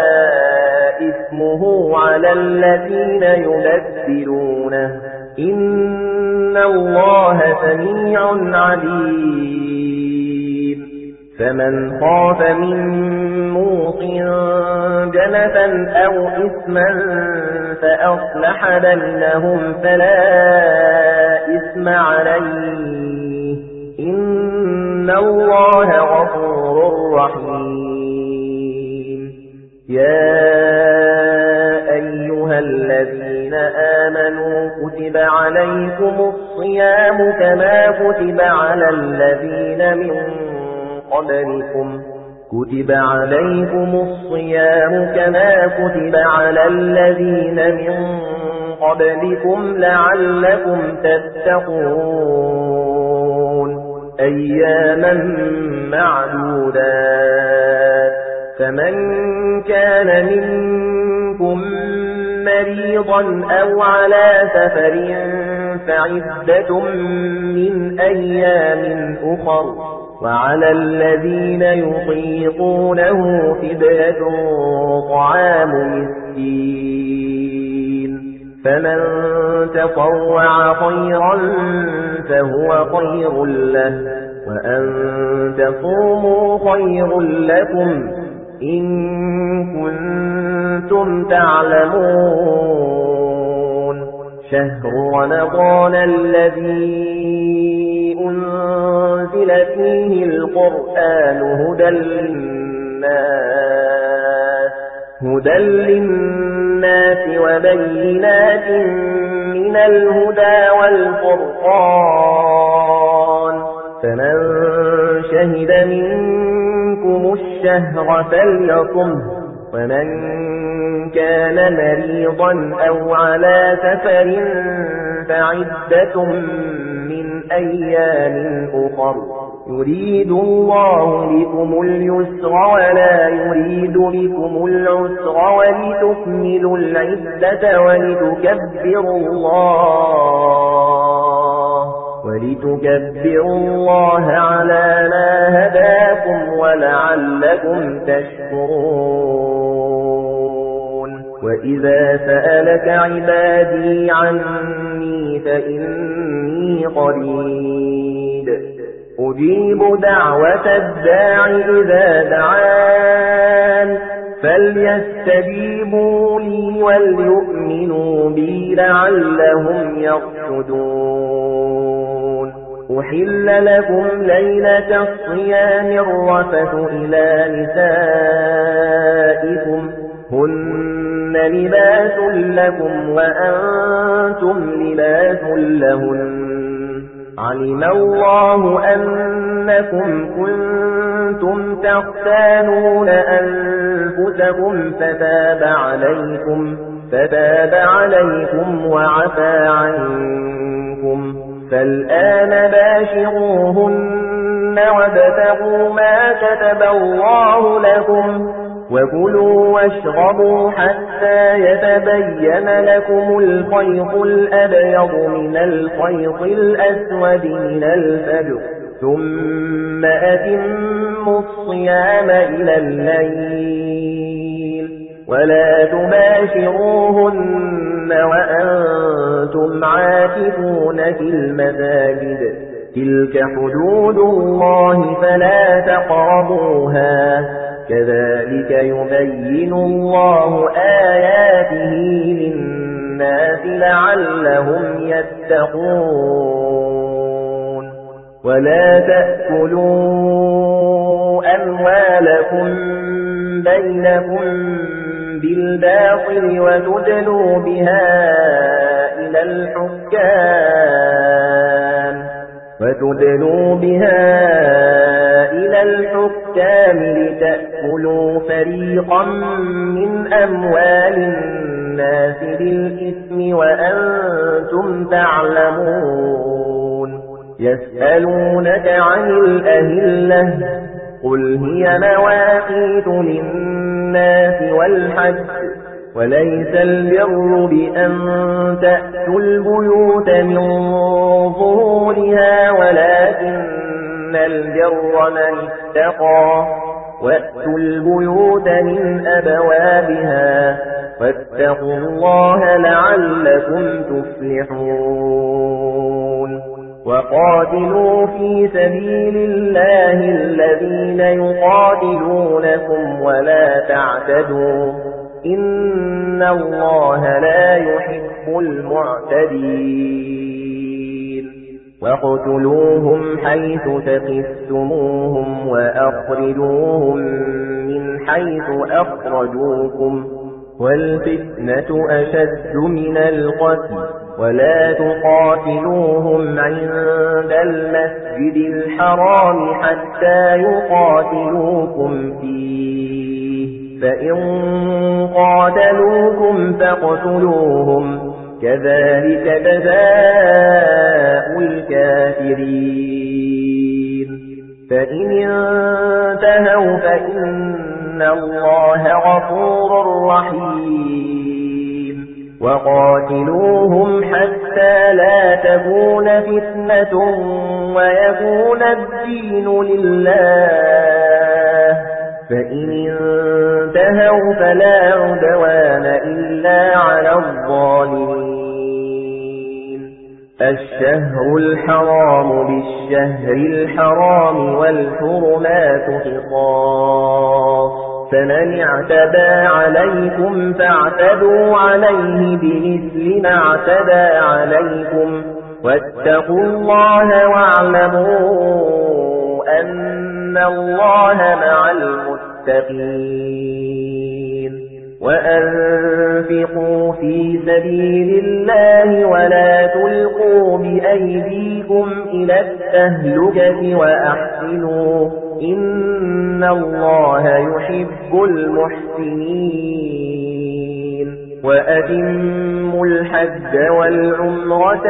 إثمه على الذين يبدلونه إن الله سميع عليم فمن خاف من موص جنفا أو إثما فأصلح بينهم فلا إثم عليه إن الله غفور رحيم يا أيها الذين آمنوا كتب عليكم الصيام كما كتب على الذين من قبلكم كتب عليكم الصيام كما كتب على الذين من قبلكم لعلكم تتقون أياما معدودات فمن كان منكم مريضا أو على سفر فعدة من أيام أخر وعلى الذين يطيقونه فدية طعام مسكين فمن تطوع خيرا فهو خير له وأن تصوموا خير لكم إن كنتم تعلمون شهر رمضان الذي أنزل فيه القرآن هدى للناس هدى للناس وبينات من الهدى والفرقان فمن شهد منكم الشهر فليصمه ومن كان مريضا أو على سفر فعدة من أيام أخر يريد الله بكم اليسر ولا يريد بكم العسر ولتكملوا العدة ولتكبروا الله ولتكبروا الله على ما هداكم ولعلكم تشكرون وإذا سألك عبادي عني فإني قريب أجيب دعوة الداع إذا دعان فليستجيبوا لي وليؤمنوا بي لعلهم يرشدون أحل لكم ليلة الصيام الرفث إلى نسائكم هن لباس لكم وأنتم لباس لهن علم الله أنكم كنتم تختانون أنفسكم فتاب عليكم فتاب عليكم وعفى عنكم فالآن باشروهن وابتغوا ما كتب الله لكم وكلوا واشربوا حتى يتبين لكم الخيط الأبيض من الخيط الأسود من الفجر ثم أتموا الصيام إلى الليل ولا تباشروهن وأنتم عاكفون في المساجد تلك حدود الله فلا تقربوها كذلك يبين الله آياته للناس لعلهم يتقون ولا تأكلوا أموالكم بينكم بالباطل وتدلوا بها إلى الحكام وتدلوا بها إلى الحكام لتأكلوا فريقا من أموال الناس بالإثم وأنتم تعلمون يسألونك عن الأهلة قل هي مواقيت للناس والحج وليس البر بأن تأتوا البيوت من ظهورها ولكن البر من اتقى وأتوا البيوت من أبوابها واتقوا الله لعلكم تفلحون وقاتلوا في سبيل الله الذين يقاتلونكم ولا تعتدوا إن الله لا يحب المعتدين وَاقْتُلُوهُمْ حَيْثُ ثَقِفْتُمُوهُمْ وَأَخْرِجُوهُمْ مِنْ حَيْثُ أَخْرَجُوكُمْ وَالْفِتْنَةُ أَشَدُّ مِنَ الْقَتْلِ وَلَا تُقَاتِلُوهُمْ عِندَ الْمَسْجِدِ الْحَرَامِ حَتَّى يُقَاتِلُوكُمْ فِيهِ فَإِنْ قَاتَلُوكُمْ فَاقْتُلُوهُمْ كَذَلِكَ جَزَاءُ الْكَافِرِينَ فَإِنِ انْتَهَوْا فَإِنَّ اللَّهَ غَفُورٌ رَحِيمٌ وَقَاتِلُوهُمْ حَتَّى لَا تَكُونَ فِتْنَةٌ وَيَكُونَ الدِّينُ لِلَّهِ فَإِنِ انْتَهَوْا فَلَا عُدْوَانَ إِلَّا عَلَى الظَّالِمِينَ الشهر الحرام بالشهر الحرام والحرمات قصاص فمن اعتدى عليكم فاعتدوا عليه بمثل ما اعتدى عليكم واتقوا الله واعلموا أن الله مع المتقين وأنفقوا في سبيل الله ولا تلقوا بأيديكم إلى التهلكة وأحسنوا إن الله يحب المحسنين وأتموا الحج والعمرة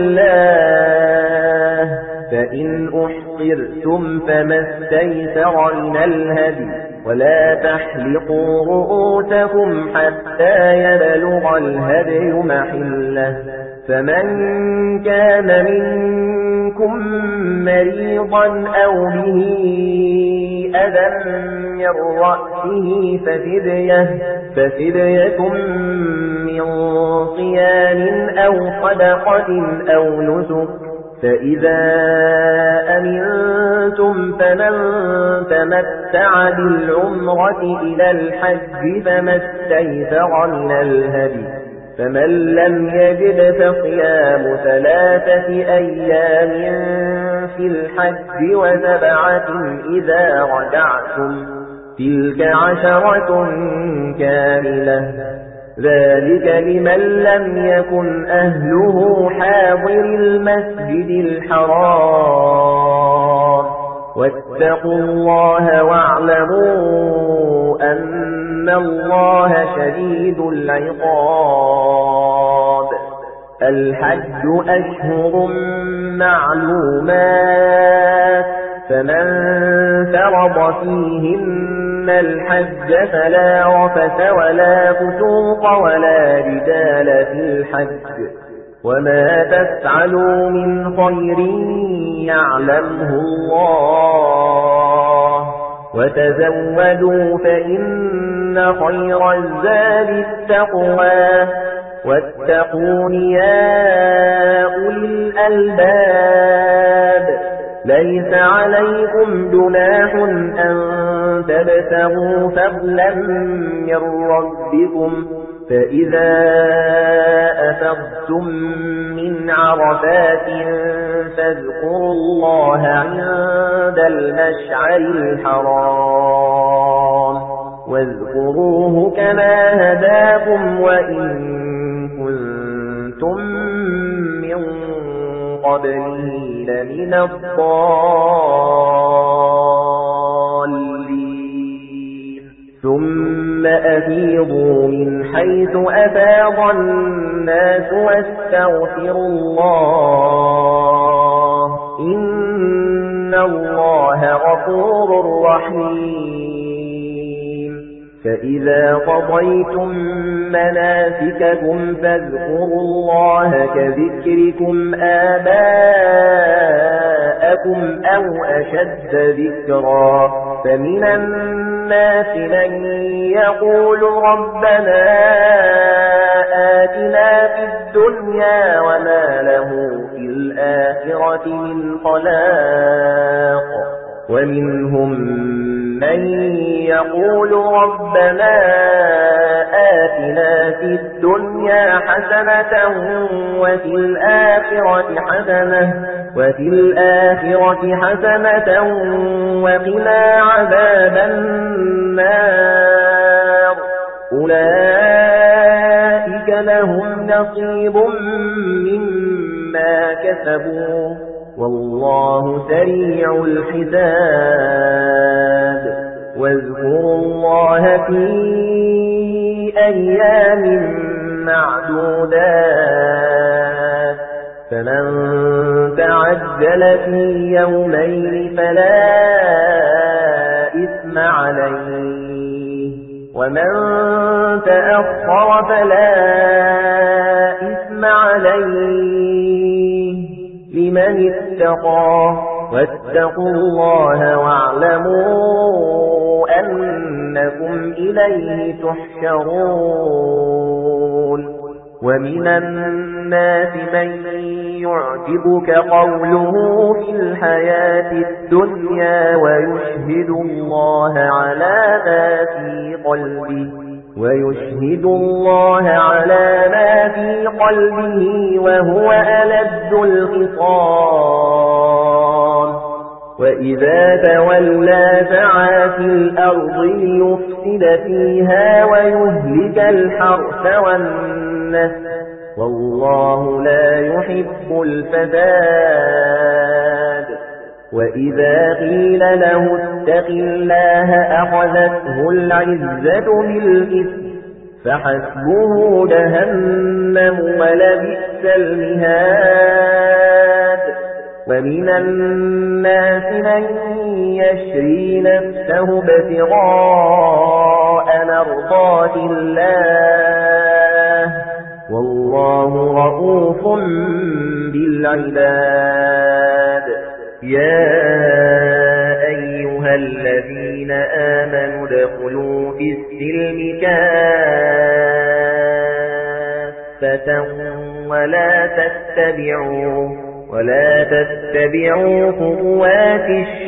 لله فإن أحصرتم فما استيسر من الهدي ولا تحلقوا رؤوسكم حتى يبلغ الهدي محله فمن كان منكم مريضا أو به أذى من رأسه ففدية, ففدية من صيام أو صدقة أو نسك فإذا أمنتم فمن تمتع بالعمرة إلى الحج فما استيسر من الهدي فمن لم يجد فصيام ثلاثة أيام في الحج وسبعة إذا رجعتم تلك عشرة كاملة ذلك لمن لم يكن أهله حاضر المسجد الحرام واتقوا الله واعلموا أن الله شديد العقاب الحج أشهر معلومات فمن فرض فيهن الحج فلا رفث ولا فسوق ولا جدال في الحج وما تفعلوا من خير يعلمه الله وتزودوا فإن خير الزاد التقوى واتقون يا أولي الألباب ليس عليكم جناح أن تبتغوا فضلا من ربكم فإذا أفضتم من عرفات فاذكروا الله عند المشعر الحرام واذكروه كما هداكم وإن كنتم من قبله لمن الضالين ثم أفيضوا من حيث أفاض الناس واستغفروا الله إن الله غفور رحيم فإذا قضيتم مناسككم فاذكروا الله كذكركم آباءكم أو أشد ذكرا فمن الناس من يقول ربنا آتنا في الدنيا وما له في الآخرة من خلاق ومنهم من يقول ربنا آتنا في الدنيا حسنة وفي الآخرة حسنة وفي الآخرة حسنة وقنا عذاب النار أولئك لهم نصيب مما كسبوا والله سريع الحساب واذكروا الله في أيام معدودات فمن تعجل في يومين فلا إثم عليه ومن تأخر فلا إثم عليه لمن اتقى واتقوا الله واعلموا أنكم إليه تحشرون ومن الناس من يعجبك قوله في الحياة الدنيا ويشهد الله على ما في قلبه ويشهد الله على ما في قلبه وهو ألد الخصام وإذا تولى سعى في الأرض ليفسد فيها ويهلك الحرث والنسل والله لا يحب الفساد وإذا قيل له اتق الله أخذته العزة بالإثم فحسبه جهنم ولبئس المهاد ومن الناس من يشري نفسه ابتغاء مرضات الله والله رؤوف بالعباد يا أيها الذين آمنوا ادخلوا في السلم كافة ولا تتبعوا ولا تتبعوا خطوات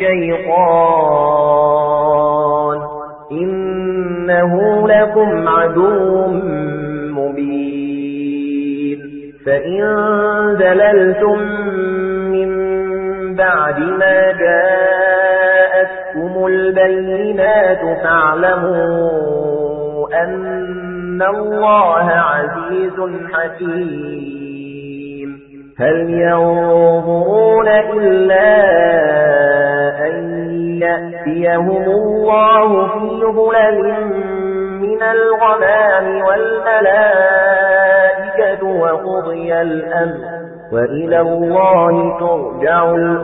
الشيطان إنه لكم عدو مبين فإن زللتم من بعد ما جاءتكم البينات فاعلموا أن الله عزيز حكيم هل ينظرون إلا أن يأتيهم الله في ظلل من الغمام والملائكة وقضي الأمر وإلى الله ترجع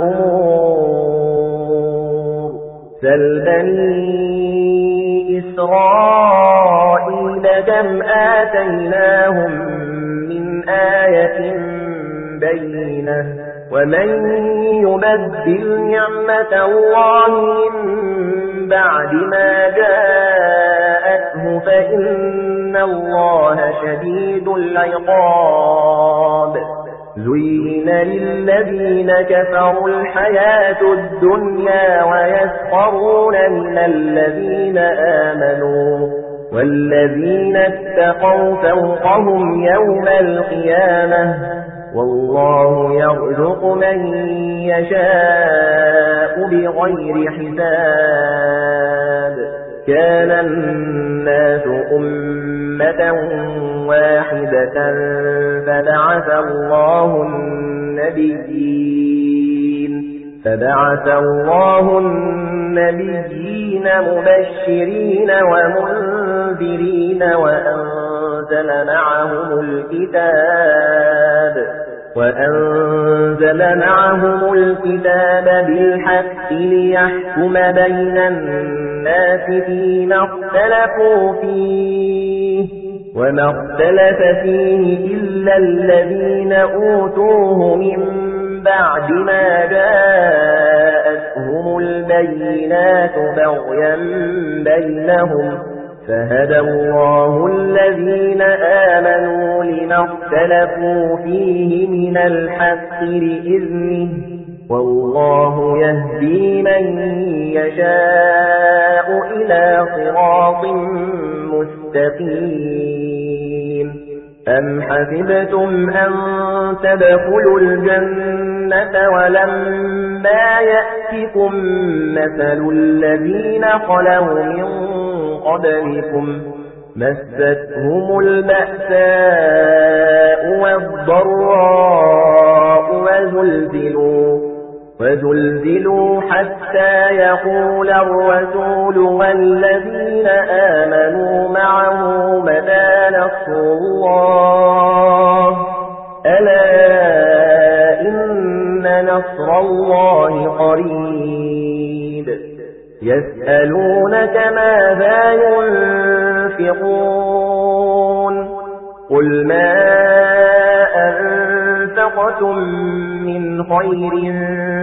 الأمور سل بني إسرائيل كم آتيناهم من آية بينة ومن يبدل نعمة الله من بعد ما جاءته فإن الله شديد العقاب زين للذين كفروا الحياة الدنيا ويسخرون من الذين آمنوا والذين اتقوا فوقهم يوم القيامة والله يرزق من يشاء بغير حساب كان الناس أمة واحدة فبعث الله النبيين فبعث الله النبيين مبشرين ومنذرين وأنزل معهم الكتاب وأنزل معهم الكتاب بالحق ليحكم بين الناس فيما اختلفوا فيه وما اختلف فيه إلا الذين أوتوه من بعد ما جاءتهم البينات بغيا بينهم فهدى الله الذين آمنوا لما اختلفوا فيه من الحق بإذنه والله يهدي من يشاء إلى صراط مستقيم أم حسبتم أن تدخلوا الجنة ولما يأتكم مثل الذين خلوا من قبلكم مستهم البأساء والضراء وزلزلوا وزلزلوا حتى يقول الرسول والذين آمنوا معه متى نصر الله ألا إن نصر الله قريب يسألونك ماذا ينفقون قل ما أنفقتم من خير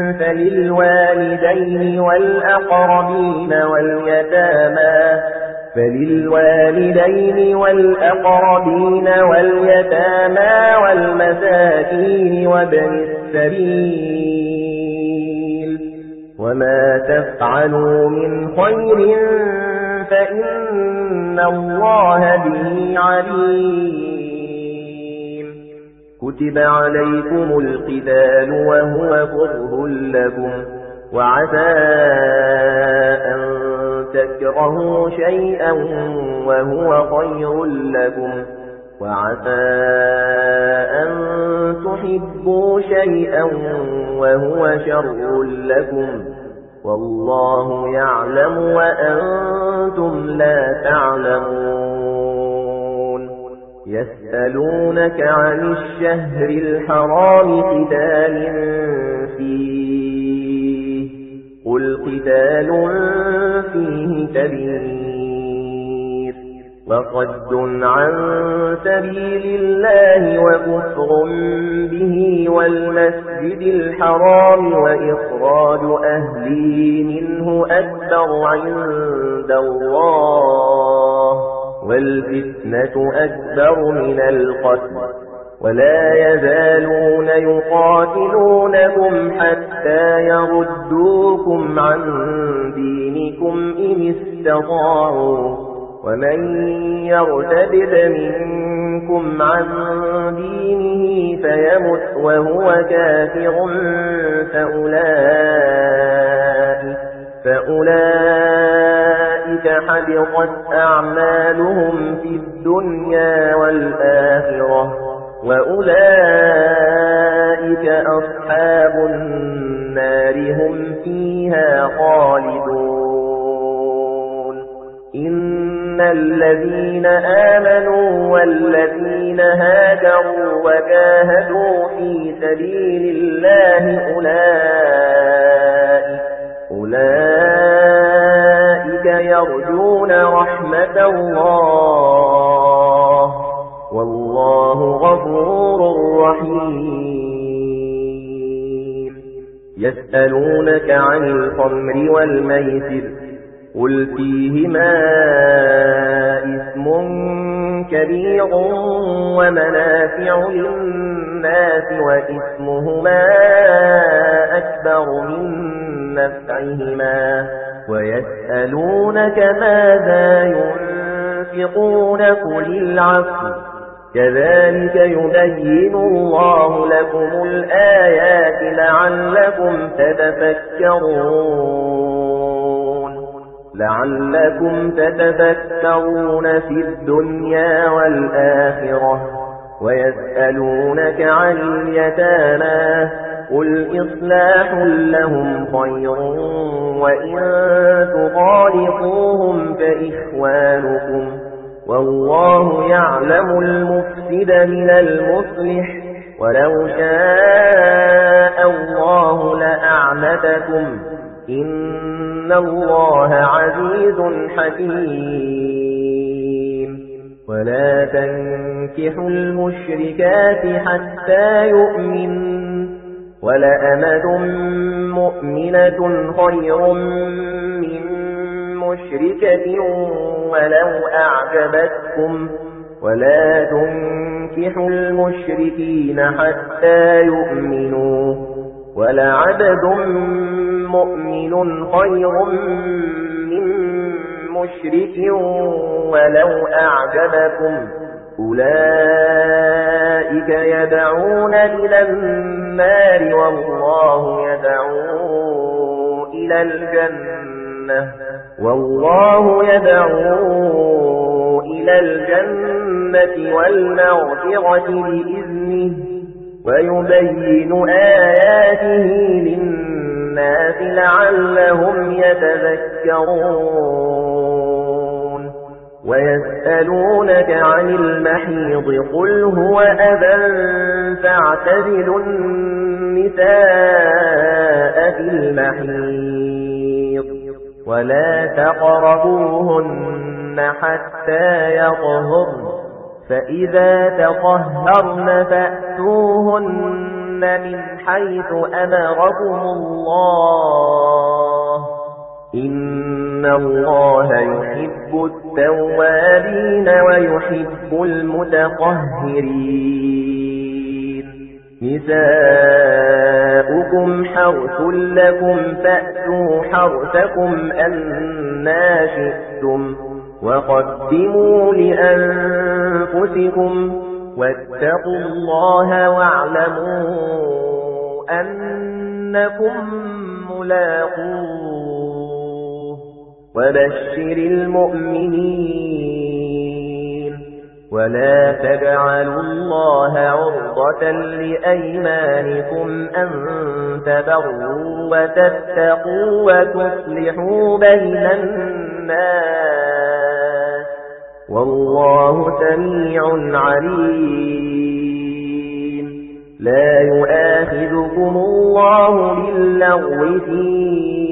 فللوالدين والأقربين واليتامى فللوالدين والأقربين واليتامى والمساكين وابن السبيل وما تفعلوا من خير فإن الله به عليم. كتب عليكم القتال وهو كره لكم وعسى أن تكرهوا شيئا وهو خير لكم وعسى أن تحبوا شيئا وهو شر لكم والله يعلم وأنتم لا تعلمون. يسألونك عن الشهر الحرام قتال فيه قل قتال فيه كبير وصد عن سبيل الله وكفر به والمسجد الحرام وإخراج أهله منه أكبر عند الله والفتنة أكبر من القتل ولا يزالون يقاتلونكم حتى يردوكم عن دينكم إن استطاعوا ومن يرتد منكم عن دينه فيمت وهو كافر فأولئك, فأولئك حبطت أعمالهم في الدنيا والآخرة وأولئك أصحاب النار هم فيها خالدون. إن الذين آمنوا والذين هاجروا وجاهدوا في سبيل الله أولئك, أولئك يرجون رحمة الله والله غفور رحيم. يسألونك عن الخمر والميسر قل فيهما إثم كبير ومنافع للناس وإثمهما أكبر من نفعهما ويسألونك ماذا ينفقون قل العفو كذلك يبين الله لكم الآيات لعلكم تتفكرون لعلكم تتفكرون في الدنيا والآخرة. ويسألونك عن اليتامى قل إصلاح لهم خير وإن تخالطوهم فإخوانكم والله يعلم المفسد من المصلح ولو شاء الله لأعنتكم إن الله عزيز حكيم. ولا تنكحوا المشركات حتى يؤمنوا ولأمة مؤمنة خير من مشركة ولو أعجبتكم ولا تنكحوا المشركين حتى يؤمنوا ولعبد مؤمن خير من مشرك ولو أعجبكم أولئك يدعون إلى النار والله يدعو إلى الجنة والله يدعو إلى الجنة والمغفرة بإذنه ويبين آياته للناس لعلهم يتذكرون. ويسألونك عن المحيض قل هو أذى فاعتزلوا النساء في المحيض ولا تقربوهن حتى يطهرن فإذا تطهرن فأتوهن من حيث أمركم الله إن الله يحب التوابين ويحب المتطهرين نساؤكم حرث لكم فأتوا حرثكم أنى شئتم وقدموا لأنفسكم واتقوا الله واعلموا أنكم ملاقوه وبشر المؤمنين ولا تجعلوا الله عرضة لأيمانكم أن تبروا وتتقوا وتصلحوا بين الناس والله سميع عليم لا يؤاخذكم الله باللغو في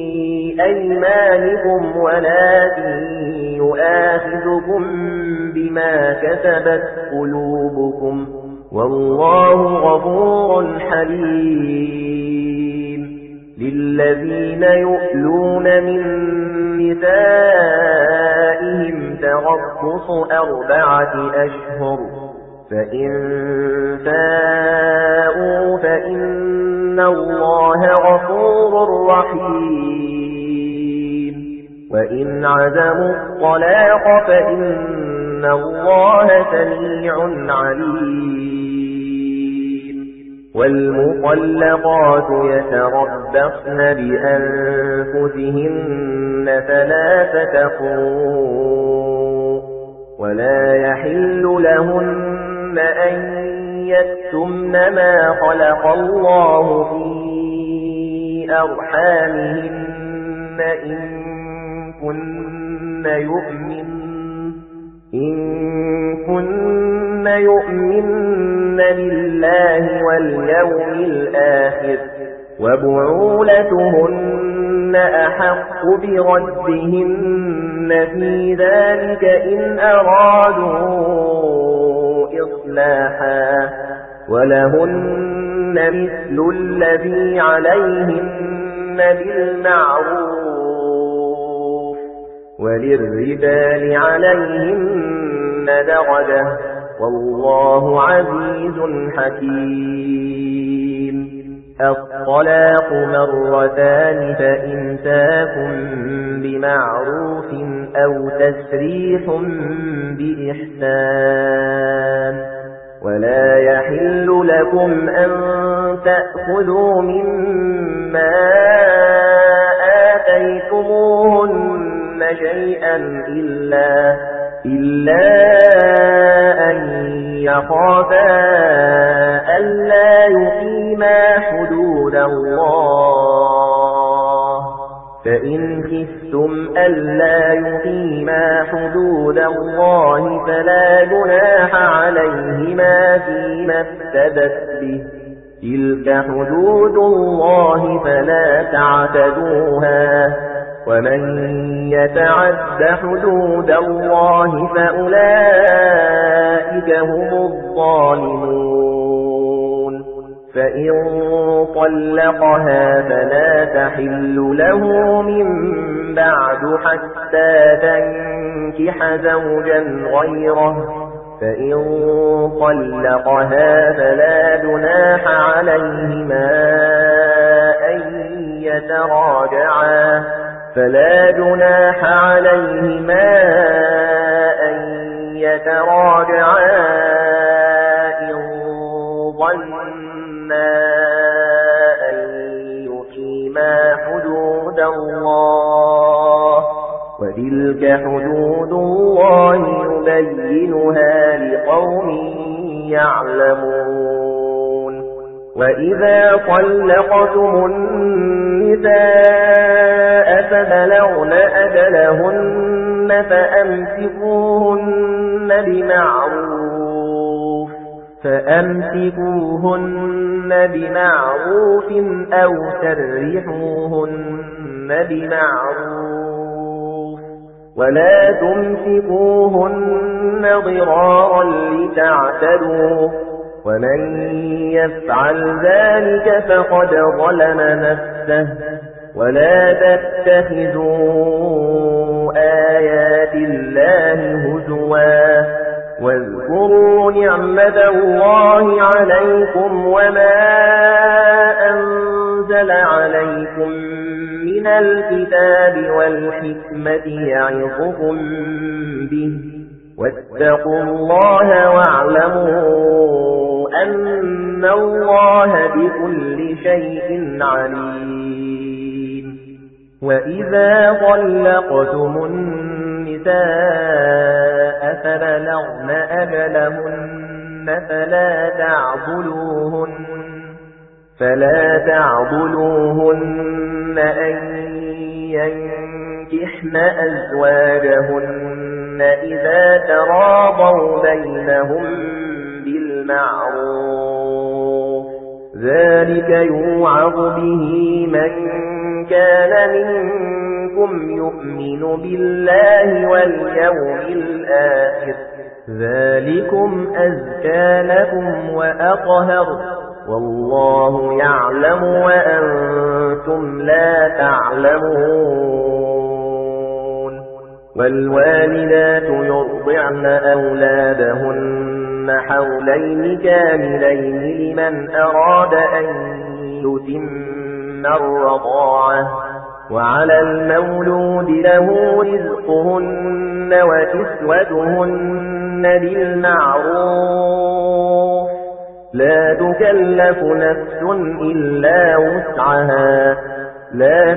أيمانكم ولكن يؤاخذكم بما كسبت قلوبكم والله غفور حليم للذين يؤلون من نسائهم تربص أربعة أشهر فإن فاءوا فإن الله غفور رحيم وإن عزموا الطلاق فإن الله سميع عليم والمطلقات يتربصن بأنفسهن ثلاثة قروء ولا يحل لهن أن يكتمن ما خلق الله في أرحامهن إن كن يؤمن إن كن يؤمن بالله واليوم الآخر وبعولتهن أحق بردهن في ذلك إن أرادوا إصلاحا ولهن مثل الذي عليهن بالمعروف وللرجال عليهن درجة والله عزيز حكيم الطلاق مرتان فإمساك بمعروف أو تسريح بإحسان ولا يحل لكم أن تأخذوا مما آتيتموهن شيئا إلا إلا أن يخافا ألا يقيما حدود الله فإن خفتم ألا يقيما حدود الله فلا جناح عليهما فيما افتدت به تلك حدود الله فلا تعتدوها ومن يتعد حدود الله فأولئك هم الظالمون فإن طلقها فلا تحل له من بعد حتى تنكح زوجا غيره فإن طلقها فلا جناح عليهما أن يتراجعا فلا جناح عليهما أن يتراجعا إن ظنا أن يقيما حدود الله وتلك حدود الله يبينها لقوم يعلمون وإذا طلقتم النساء فبلغن أجلهن فأمسكوهن بمعروف فأمسكوهن بمعروف أو سرحوهن بمعروف ولا تمسكوهن ضرارا لتعتدوا ومن يفعل ذلك فقد ظلم نفسه ولا تتخذوا آيات الله هزوا واذكروا نعمة الله عليكم وما أنزل عليكم من الكتاب والحكمة يعظكم به واتقوا الله واعلموا أن الله بكل شيء عليم. وإذا طلقتم النساء فبلغن أجلهن فلا تعضلوهن فلا تعضلوهن أن ينكحن أزواجهن إذا تراضوا بينهم بالمعروف ذلك يوعظ به من كان منكم يؤمن بالله واليوم الآخر ذلكم أزكى لكم وأطهر والله يعلم وأنتم لا تعلمون. والوالدات يرضعن أولادهن حولين كاملين لمن أراد أن يتم الرضاعة وعلى المولود له رزقهن وكسوتهن بالمعروف لا تكلف نفس إلا وسعها لا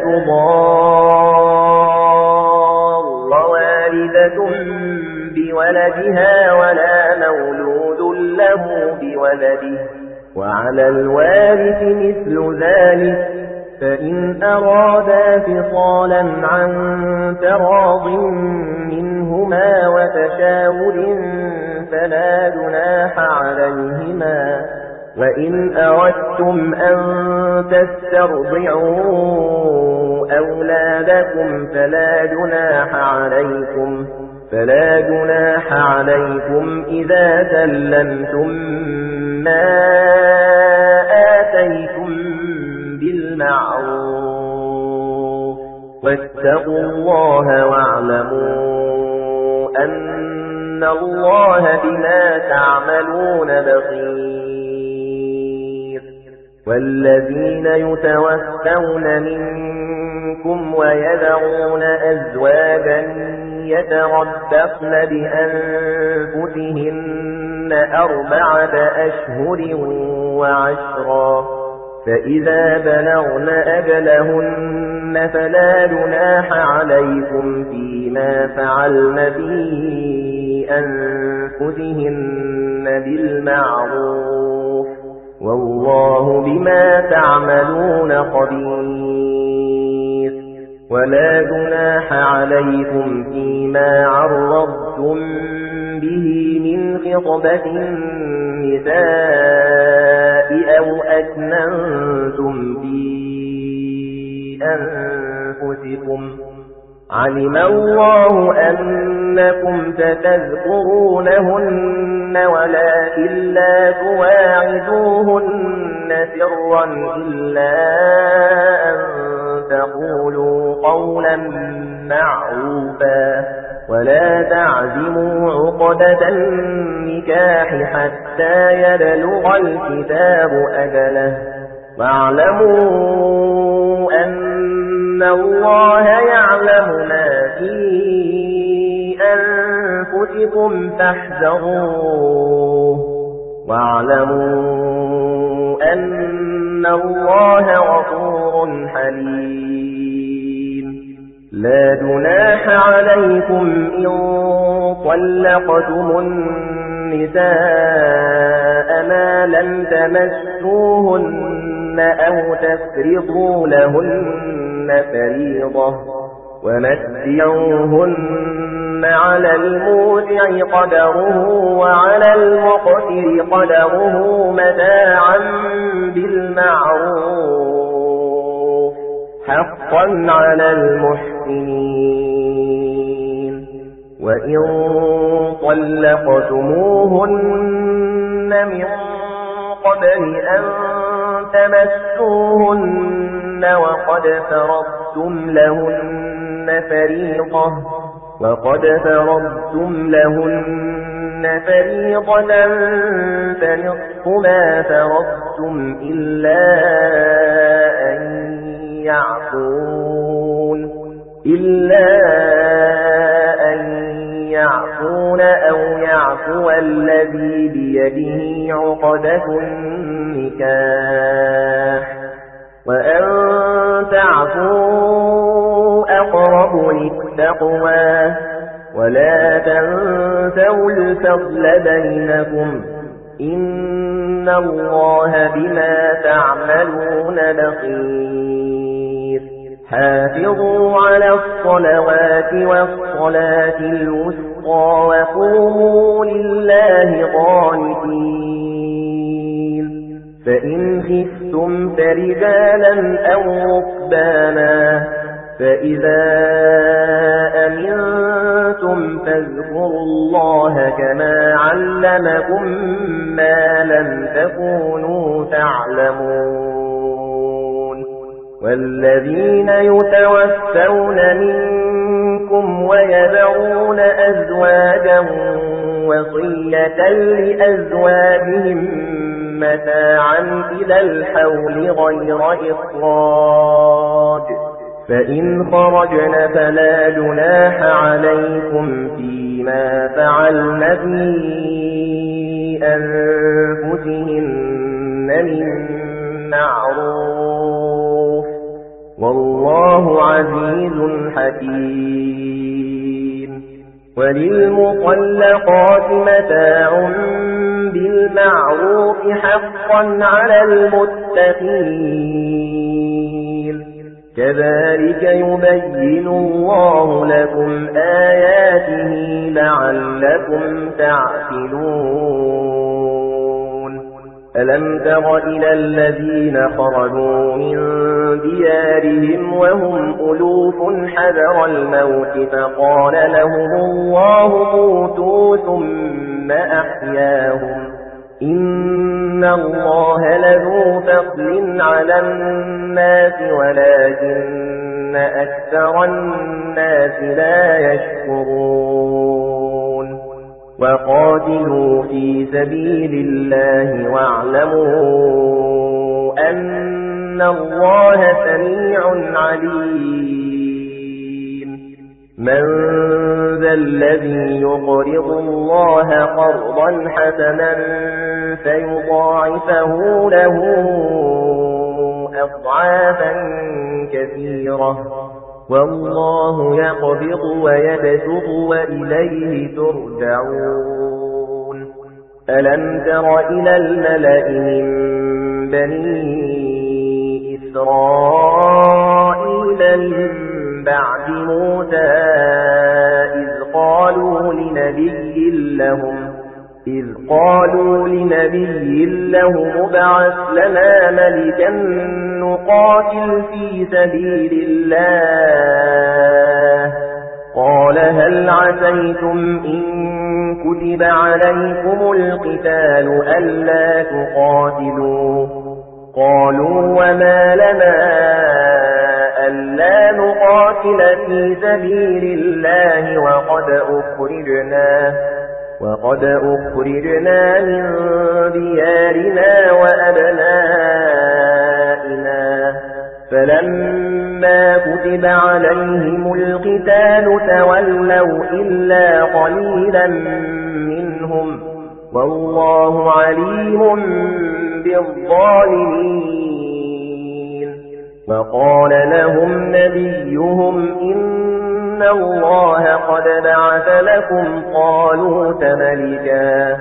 تضار والدة بولدها ولا مولود له بولده وعلى الوارث مثل ذلك فإن أرادا فصالا عن تراض منهما وتشاور فلا جناح عليهما. وإن أردتم أن تسترضعوا أولادكم فلا جناح عليكم فلا جناح عليكم إذا سلمتم ما آتيتم بالمعروف واتقوا الله واعلموا أن الله بما تعملون بصير. والذين يتوفون منكم ويذرون أزواجا يتربصن بأنفسهن أربعة أشهر وعشرا فإذا بلغن أجلهن فلا جناح عليكم فيما فعلن في أنفسهن بالمعروف والله بما تعملون خبير. ولا جناح عليكم فيما عرضتم به من خطبة النساء أو أكننتم في أنفسكم علم الله أنكم ستذكرونهن ولكن لا تواعدوهن سرا إلا أن تقولوا قولا معروفا ولا تعزموا عقدة النكاح حتى يبلغ الكتاب أجله واعلموا أن الله يعلم ما في أنفسكم فاحذروه واعلموا أن الله غفور حليم. لا جناح عليكم إن طلقتم النساء ما لم تمسوهن أو تفرضوا لهن فريضة ومتعوهن على الموسع قدره وعلى المقتر قدره متاعا بالمعروف حقا على المحسنين. وإن طلقتموهن من قبل أن تمسوهن وقد فرضتم لهن فريضة وقد فرضتم لهن فريضة فنصف ما فرضتم إلا أن يعفون إلا أن يعفون أو يعفو الذي بيده عقدة النكاح وأن تعفوا أقرب للتقوى ولا تنسوا الفضل بينكم إن الله بما تعملون بصير حافظوا على الصلوات والصلاة الوسطى وقوموا لله قانتين فإن خفتم فرجالا أو ركبانا فإذا أمنتم فاذكروا الله كما علمكم ما لم تكونوا تعلمون والذين يتوفون منكم ويذرون أزواجا وصية لأزواجهم متاعا إلى الحول غير إخراج فإن خرجن فلا جناح عليكم فيما فعلن في أنفسهن من معروف والله عزيز حكيم وللمطلقات متاع بالمعروف حقا على المتقين كذلك يبين الله لكم آياته لعلكم تعقلون ألم تر إلى الذين خرجوا من ديارهم وهم ألوف حذر الموت فقال لهم الله موتوا ثم أحياهم إن الله لذو فضل على الناس ولكن أكثر الناس لا يشكرون وقاتلوا في سبيل الله واعلموا أن الله سميع عليم من ذا الذي يقرض الله قرضا حسنا فيضاعفه له أضعافا كثيرة والله يقبض ويبسط وإليه ترجعون ألم تر إلى الملأ من بني إسرائيل من بعد موسى إذ قالوا لنبي لهم إذ قالوا لنبي له ابعث لنا ملكا نقاتل في سبيل الله قال هل عسيتم إن كتب عليكم القتال ألا تقاتلوا قالوا وما لنا ألا نقاتل في سبيل الله وقد أخرجنا وقد أخرجنا من ديارنا وأبنائنا فلما كتب عليهم القتال تولوا إلا قليلا منهم والله عليم بالظالمين وقال لهم نبيهم إن الله قد بعث لكم طالوت ملكا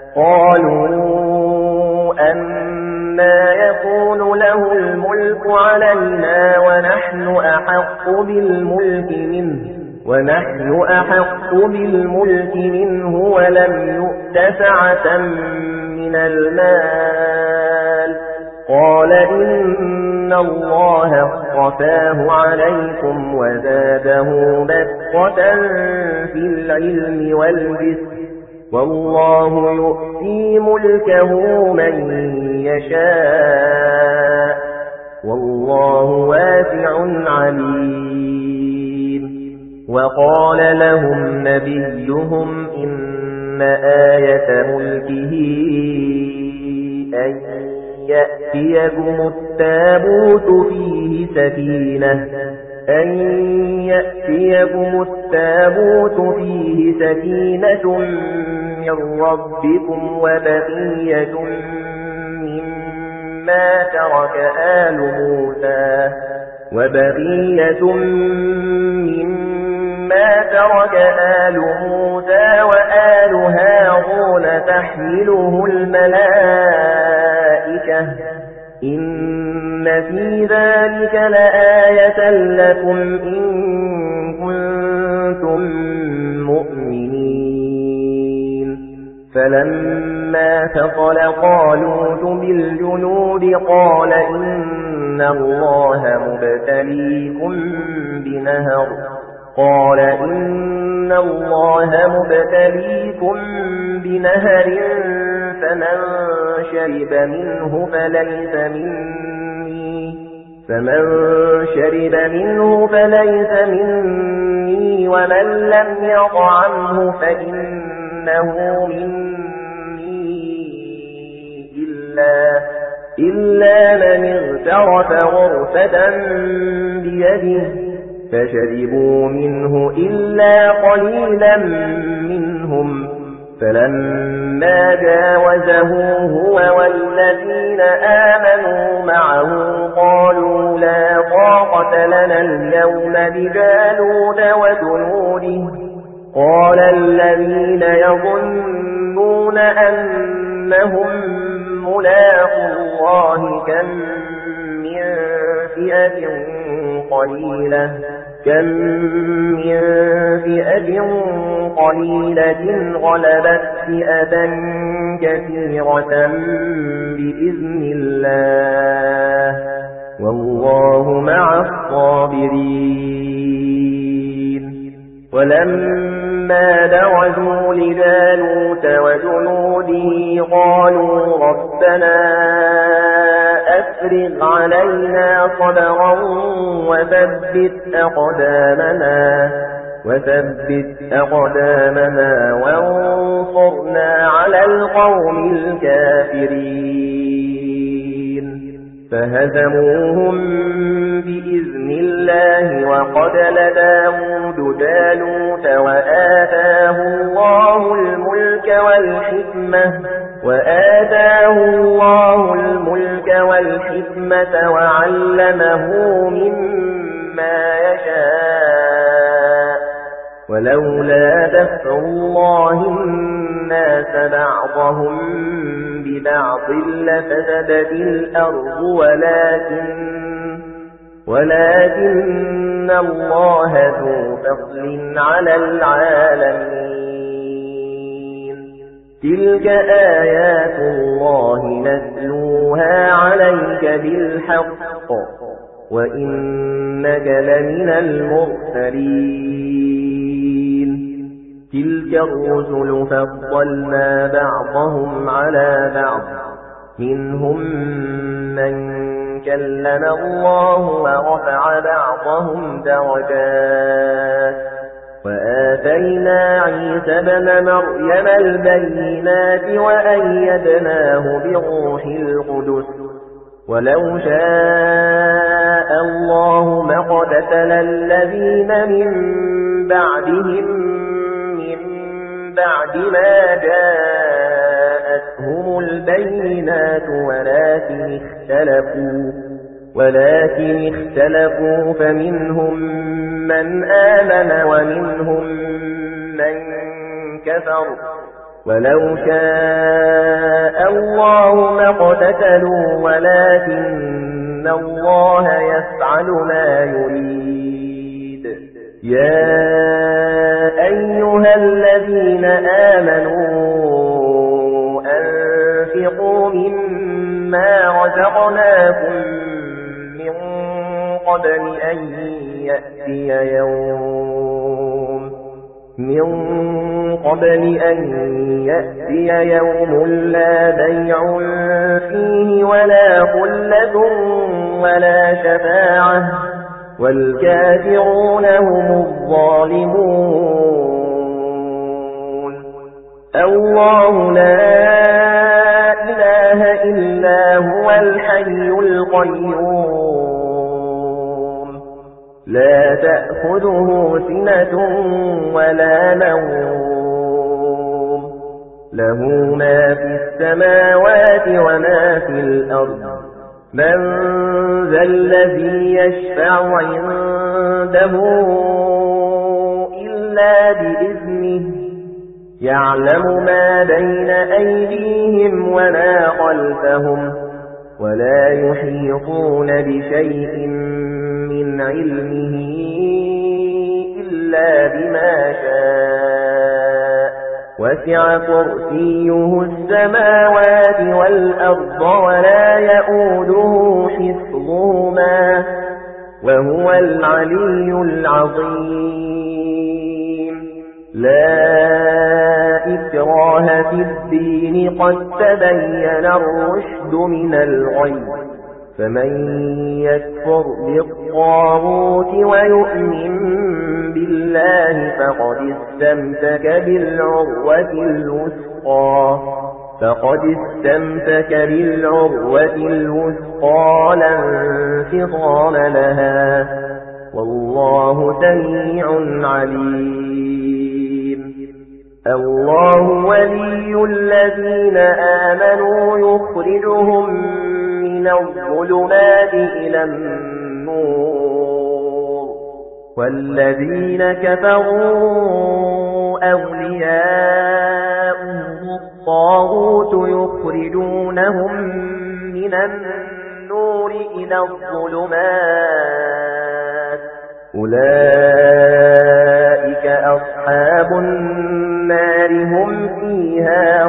قالوا أنى يكون له الملك علينا ونحن أحق بالملك منه ونحن أحق بالملك منه ولم يؤت سعة من المال قال إن الله اصطفاه عليكم وزاده بسطة في العلم والجسم والله يؤتي ملكه من يشاء والله واسع عليم وقال لهم نبيهم إن آية ملكه أن يأتيكم التابوت فيه سكينة أن يأتيكم التابوت فيه سكينة من ربكم وبقية مما ترك آل موسى وبقية مما ترك آل موسى وآل هارون تحمله الملائكة إن في ذلك لآية لكم إن كنتم مؤمنين فلما فصل طالوت بالجنود قال إن الله مبتليكم بنهر قال إن الله مبتليكم بنهر فمن شرب منه فليس مني فمن شرب منه فليس مني ومن لم يطعمه فإنه مني إلا إلا من اغترف غرفة بيده فشربوا منه إلا قليلا منهم فلما جاوزه هو والذين آمنوا معه قالوا لا طاقة لنا اليوم بجالوت وجنوده قال الذين يظنون أنهم ملاقو الله كم من فئة قليلة كم من فئة قليلة غلبت فئة كثيرة بإذن الله والله مع الصابرين ولما برزوا لجالوت وجنوده قالوا ربنا أفرغ علينا صبرا وثبت أقدامنا وثبت أقدامنا وانصرنا على القوم الكافرين فهزموهم بإذن الله وقتل داود جالوت وآتاه الله الملك والحكمة وآتاه الله الملك والحكمة وعلمه مما يشاء ولولا دفع الله الناس بعضهم ببعض لفسدت الأرض ولكن ولكن الله ذو فضل على العالمين تلك آيات الله نتلوها عليك بالحق وإنك لمن المرسلين تلك الرسل فضلنا بعضهم على بعض منهم من كلم الله ورفع بعضهم درجات وآتينا عيسى ابن مريم البينات وأيدناه بروح القدس ولو شاء الله ما اقتتل الذين من بعدهم من بعد ما جاءتهم البينات ولكن اختلفوا ولكن اختلفوا فمنهم من آمن ومنهم من كفر ولو شاء الله ما اقتتلوا ولكن الله يفعل ما يريد يا أيها الذين آمنوا أنفقوا مما رزقناكم من قبل أن يأتي يوم من قبل أن يأتي يوم لا بيع فيه ولا خلة ولا شفاعة والكافرون هم الظالمون. الله لا إله إلا هو الحي القيوم لا تأخذه سنة ولا نوم له ما في السماوات وما في الأرض من ذا الذي يشفع عنده إلا بإذنه يعلم ما بين أيديهم وما خلفهم ولا يحيطون بشيء من علمه إلا بما شاء وسع كرسيه السماوات والأرض ولا يؤوده حفظهما وهو العلي العظيم. لا إكراه في الدين قد تبين الرشد من الغي فمن يكفر بالطاغوت ويؤمن بالله فقد استمسك بالعروة الوثقى فقد استمسك بالعروة الوثقى لا انفصام لها والله سميع عليم. الله ولي الذين آمنوا يخرجهم من الظلمات إلى النور والذين كفروا أولياؤهم الطاغوت يخرجونهم من النور إلى الظلمات أولئك أصحاب النار هم فيها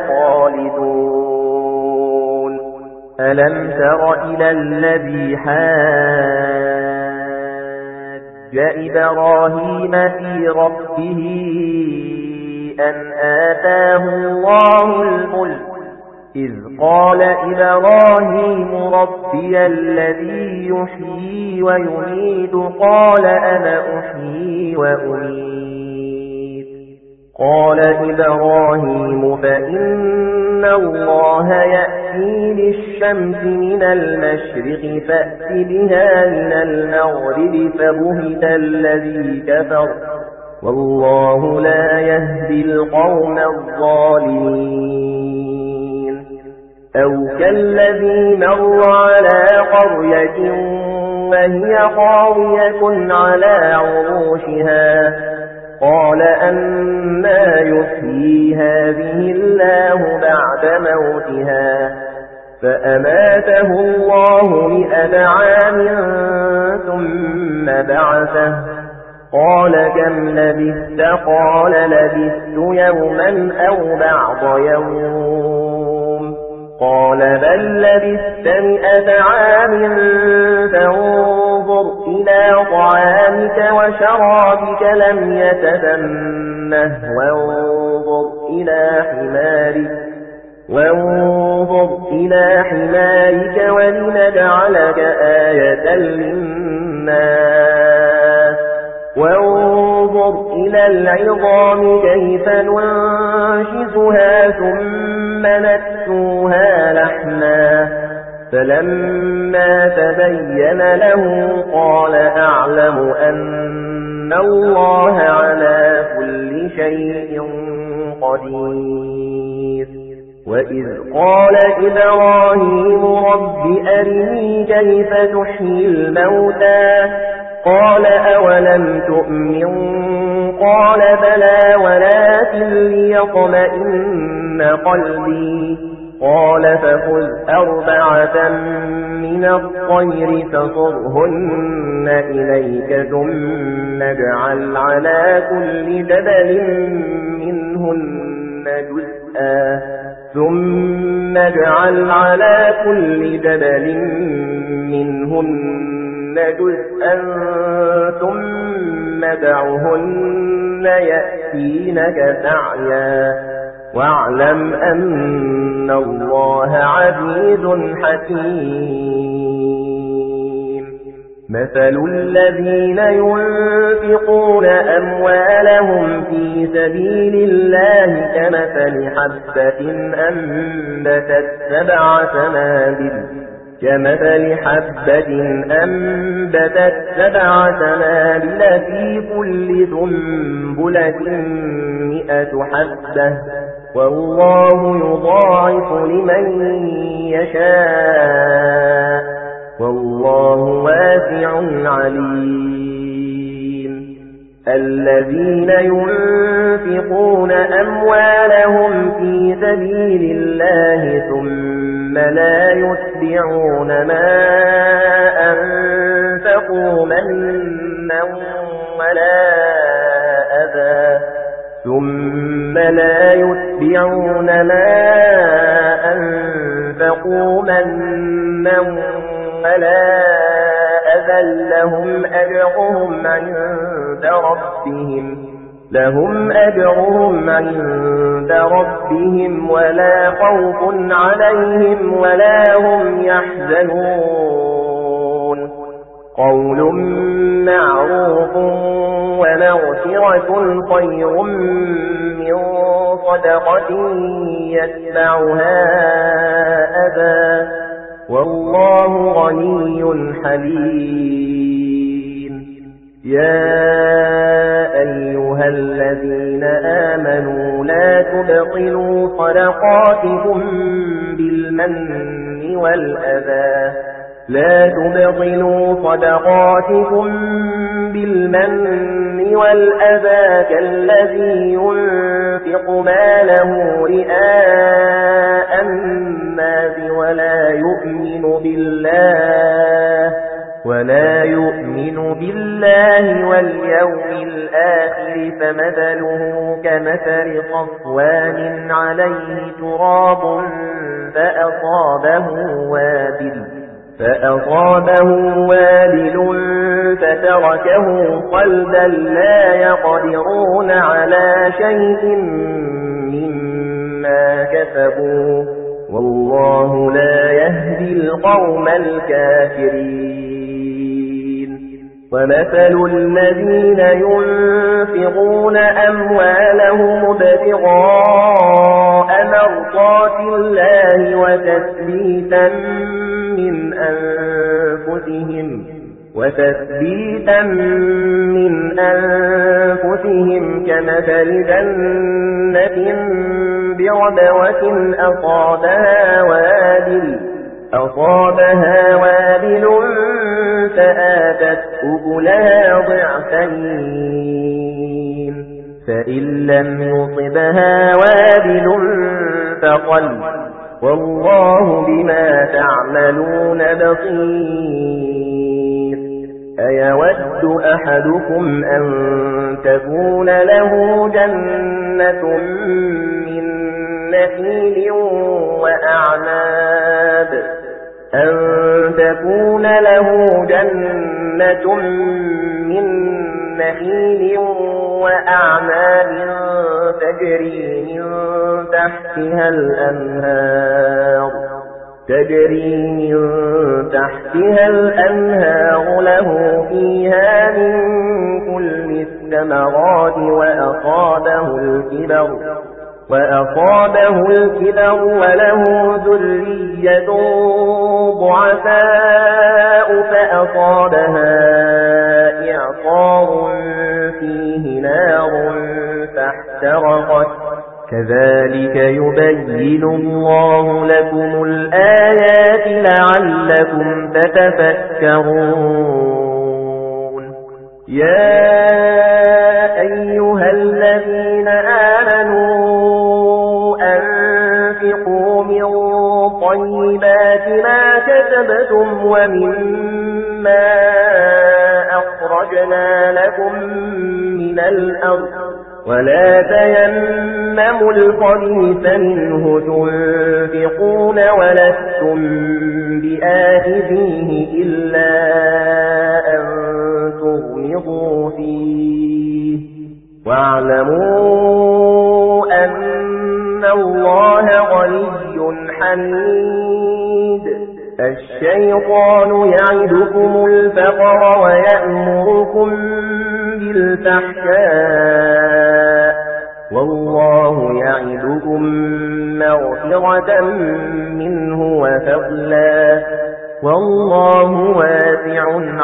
خالدون. ألم تر إلى الذي حاج إبراهيم في ربه أن آتاه الله الملك إذ قال إبراهيم ربي الذي يحيي ويميت قال أنا أحيي وأميت قال إبراهيم فإن الله يأتي للشمس من المشرق فأت بها من المغرب فبهت الذي كفر والله لا يهدي القوم الظالمين. أو كالذي مر على قرية وهي خاوية على عروشها قال أنى يحيي هذه الله بعد موتها فأماته الله مئة عام ثم بعثه قال كم لبثت قال لبثت يوما أو بعض يوم قال بل لبثت مئة عام فانظر إلى طعامك وشرابك لم يتسنه وانظر إلى حمارك وانظر إلى حمارك ولنجعلك آية للناس وانظر إلى العظام كيف ننشزها ثم نكسوها لحما فلما تبين له قال أعلم أن الله على كل شيء قدير. وإذ قال إبراهيم رب أرني كيف تحيي الموتى قال أولم تؤمن قال بلى ولكن ليطمئن قلبي قال فخذ أربعة من الطير فصرهن إليك ثم اجعل على كل جبل منهن جزءا ثم اجعل على كل جبل منهن جزءا ثم دعهن يأتينك سعيا واعلم أن الله عزيز حكيم. مثل الذين ينفقون أموالهم في سبيل الله كمثل حبة أنبتت سبع سنابل كمثل حبة أنبتت سبع سنابل في كل سنبلة مئة حبة والله يضاعف لمن يشاء والله واسع عليم. الذين ينفقون أموالهم في سبيل الله ثم لا يتبعون ما أنفقوا منا ولا أذى ثم لا يتبعون ما أنفقوا منا ولا أذى لهم أجرهم عند ربهم لهم أجرهم عند ربهم ولا خوف عليهم ولا هم يحزنون. قول معروف ومغفرة خير من صدقة يتبعها أذى والله غني حليم. يا أيها الذين آمنوا لا تبطلوا صدقاتكم بالمن والأذى لا تبطلوا صدقاتكم بالمن والأذى كالذي ينفق ماله رئاء الناس ولا يؤمن بالله ولا يؤمن بالله واليوم الآخر فمثله كمثل صفوان عليه تراب فأصابه وابل فأصابه وابل فتركه صلدا لا يقدرون على شيء مما كسبوا والله لا يهدي القوم الكافرين. ومثل الذين ينفقون أموالهم ابتغاء مرضات الله وتثبيتا من أنفسهم وتثبيتا من أنفسهم كمثل جنة بربوة أصابها وابل أصابها وابل فآتت أكلها ضعفين فإن لم يصبها وابل فطل والله بما تعملون بصير. أيود أحدكم أن تكون له جنة من نخيل وأعناب أن تكون له جنة من نخيل وأعناب تجري من تحتها الأنهار تجري من تحتها الأنهار له فيها من كل الثمرات وأصابه الكبر وأصابه الكبر وله ذرية ضعفاء فأصابها إعصار فيه نار فاحترقت كذلك يبين الله لكم الآيات لعلكم تتفكرون. يا أيها الذين آمنوا أنفقوا من طيبات ما كسبتم ومما أخرجنا لكم من الأرض ولا تيمموا الخبيث منه تنفقون ولستم بآخذيه إلا أن تغمضوا فيه واعلموا أن الله غني حميد. الشيطان يعدكم الفقر ويأمركم بالفحشاء والله يعدكم مغفرة منه وفضلا والله واسع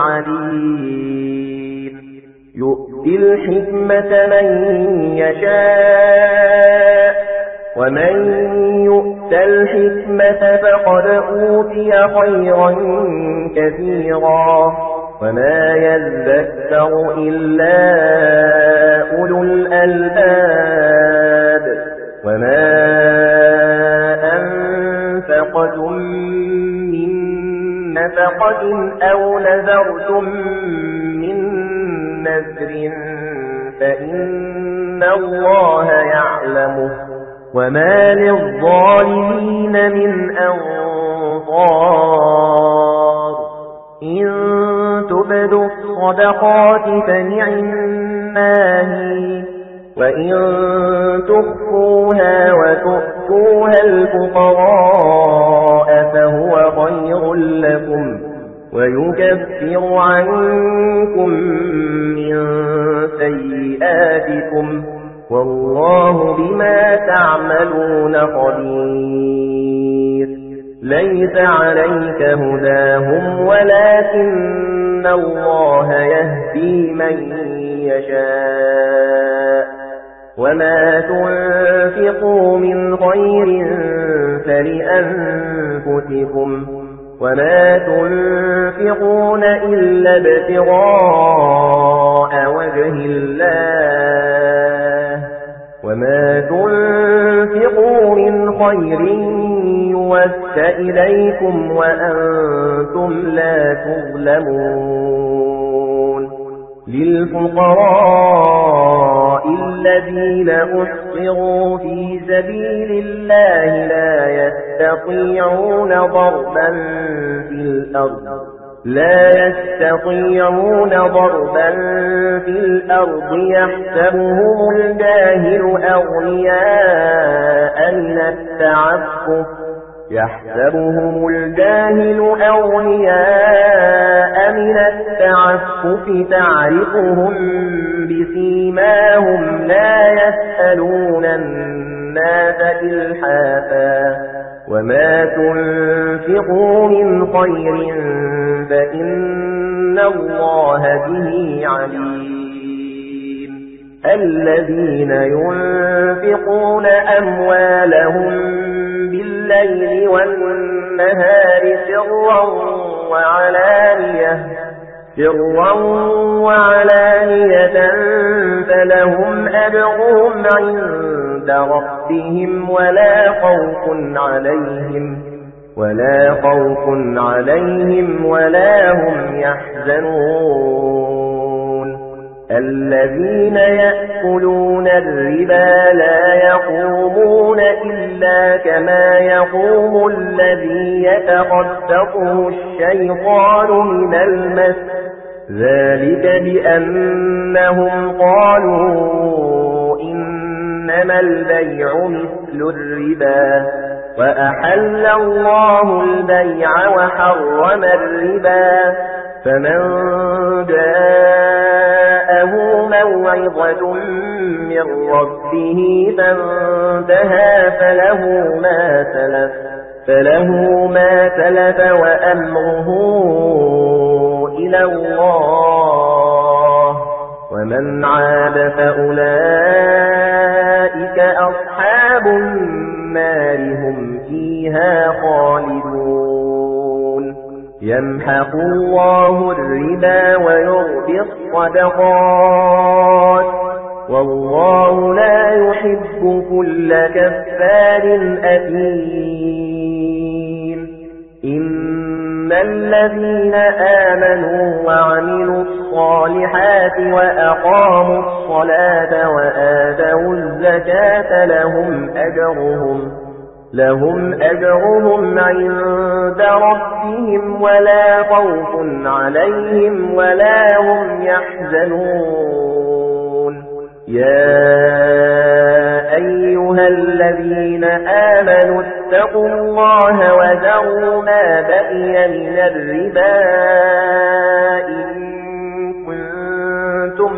عليم يؤتي الحكمة من يشاء ومن يؤت الحكمة فقد أوتي خيرا كثيرا وما يذكر إلا أولو الألباب وما أنفقتم من نفقة أو نذرتم من نذر فإن الله يعلمه وما للظالمين من أنصار إن تبدوا الصدقات فنعماه وإن تخفوها وتؤتوها الفقراء فهو خير لكم ويكفر عنكم من سيئاتكم والله بما تعملون خبير ليس عليك هداهم ولكن الله يهدي من يشاء وما تنفقوا من خير فلأنفسكم وما تنفقون إلا ابتغاء وجه الله وما تنفقوا من خير يوفى إليكم وأنتم لا تظلمون للفقراء الذين أحصروا في سبيل الله لا يستطيعون ضربا في الأرض لا يستطيعون ضربا في الأرض يحسبهم الجاهل أغنياء من التعفف يحسبهم الجاهل أغنياء من التعفف تعرفهم بسيماهم لا يسألون الناس إلحافا وما تنفقوا من خير فإن الله به عليم الذين ينفقون أموالهم بالليل والنهار سرا وعلانية سرا وعلانية فلهم أجرهم عند ربهم ولا خوف عليهم ولا خوف عليهم ولا هم يحزنون الذين يأكلون الربا لا يقومون إلا كما يقوم الذي يتخبطه الشيطان من المس ذلك بأنهم قالوا إنما البيع مثل الربا وأحل الله البيع وحرم الربا فمن جاءه موعظة من ربه فانتهى فله ما سلف فله ما سلف وأمره إلى الله ومن عاد فأولئك أصحاب النار هم فيها خالدون يمحق الله الربا ويربي الصدقات والله لا يحب كل كفار أثيم إن الذين آمنوا وعملوا الصالحات وأقاموا الصلاة وآتوا الزكاة لهم أجرهم لهم أجرهم عند ربهم ولا خوف عليهم ولا هم يحزنون يا أيها الذين آمنوا واتقوا الله وذروا ما بقي من الربا إن كنتم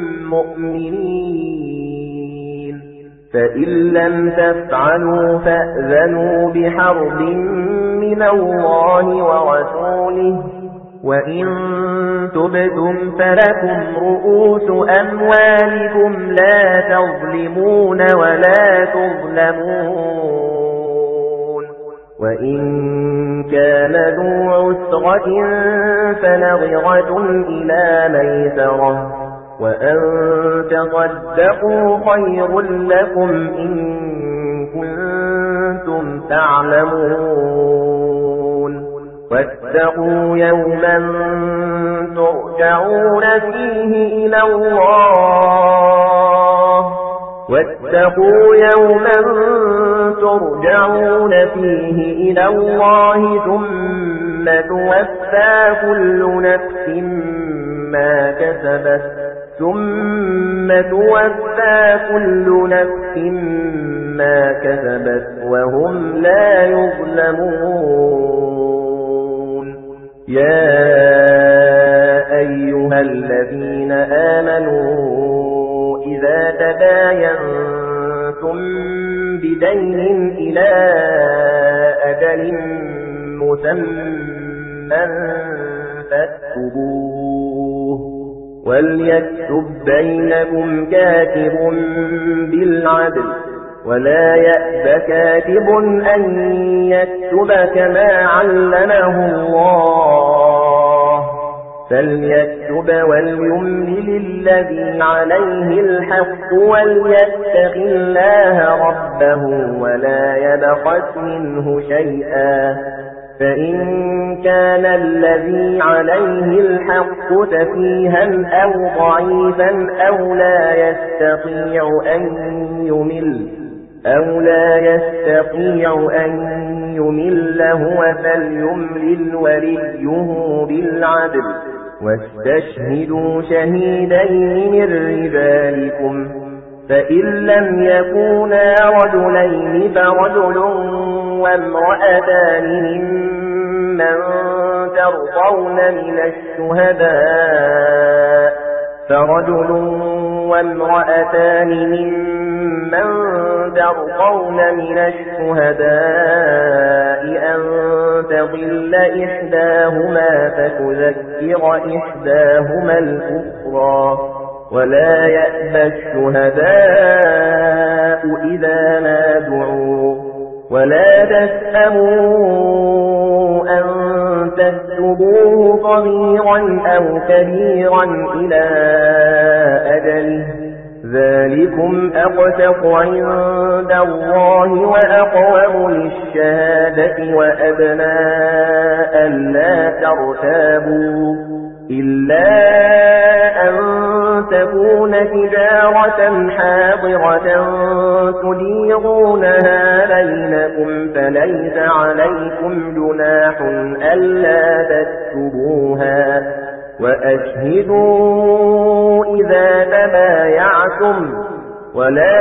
مؤمنين فإن لم تفعلوا فأذنوا بحرب من الله ورسوله وإن تبتم فلكم رؤوس أموالكم لا تظلمون ولا تظلمون وإن كان ذو عسرة فنظرة إلى ميسرة وأن تصدقوا خير لكم إن كنتم تعلمون واتقوا يوما ترجعون فيه إلى الله واتقوا يوما ترجعون فيه إلى الله ثم توفى كل نفس ما كسبت ثم توفى كل نفس ما كسبت وهم لا يظلمون يا أيها الذين آمنوا إذا تباينتم بدين إلى أجل مسمى فاكتبوه وليكتب بينكم كاتب بالعدل ولا يأب كاتب أن يكتب كما علمه الله فليكتب وليملل الذي عليه الحق وليتق الله ربه ولا يبخس منه شيئا فإن كان الذي عليه الحق سفيها أو ضعيفا أو لا يستطيع أن يمل أو لا يستطيع أن يمل هو فليملل وليه بالعدل واستشهدوا شهيدين من رجالكم فإن لم يكونا رجلين فرجل وامرأتان ممن ترضون من الشهداء فرجل وامرأتان ممن ترضون من الشهداء أن تضل إحداهما فتذكر إحداهما الأخرى ولا يأبى الشهداء إذا ما دعوا ولا تسأموا أن تكتبوه صغيرا أو كبيرا إلى أجله ذلكم أقسط عند الله وأقوم للشهادة وأدنى ألا ترتابوا إلا أن تكون تجارة حاضرة تديرونها بينكم فليس عليكم جناح ألا تكتبوها وأشهدوا إذا تبايعتم ولا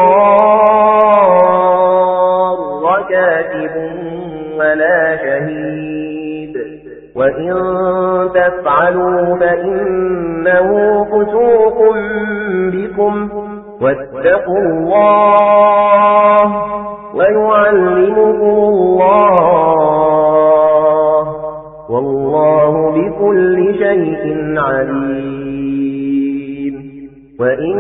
يضار كاتب ولا شهيد وإن تفعلوا فإنه فسوق بكم واتقوا الله ويعلمكم الله والله بكل شيء عليم وإن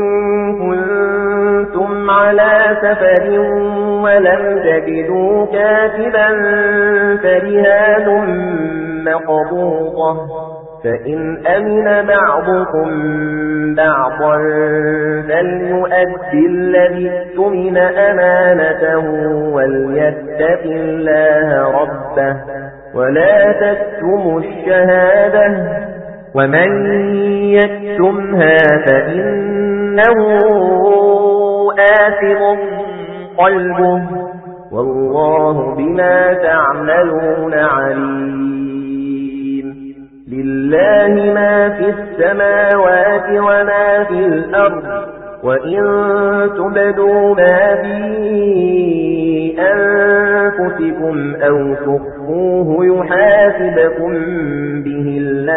كنتم على سفر ولم تجدوا كاتبا فرهان مقبوضة فإن أمن بعضكم بعضا فليؤدي الذي اؤتمن أمانته وليتق الله ربه ولا تكتموا الشهادة ومن يكتمها فإنه آثم قلبه والله بما تعملون عليم لله ما في السماوات وما في الأرض وإن تبدوا ما في أنفسكم أو تخفوه يحاسبكم به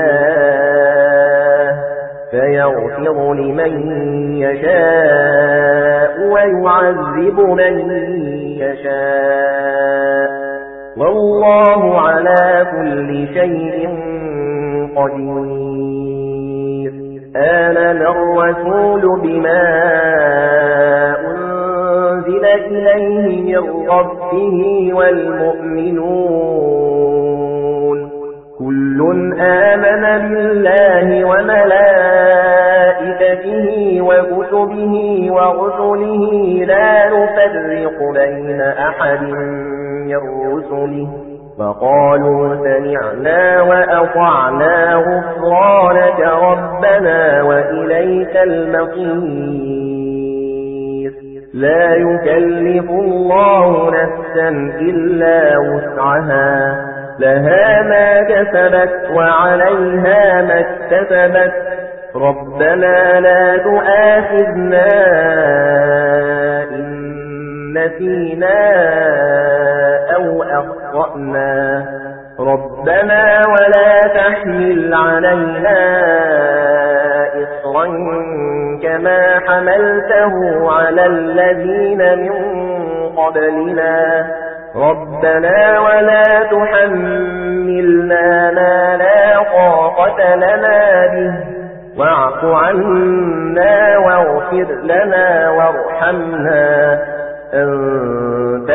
الله فيغفر لمن يشاء ويعذب من يشاء والله على كل شيء قدير. آمن الرسول بما أنزل إليه من ربه والمؤمنون كل آمن بالله وملائكته وكتبه ورسله لا نفرق بين أحد من رسله وقالوا سمعنا وأطعنا غفرانك ربنا وإليك المصير. لا يكلف الله نفسا إلا وسعها لها ما كسبت وعليها ما اكتسبت ربنا لا تؤاخذنا إن نسينا أو أخطأنا ربنا ولا تحمل علينا إصرا كما حملته على الذين من قبلنا ربنا ولا تحملنا ما لا طاقة لنا به واعف عنا واغفر لنا وارحمنا أنت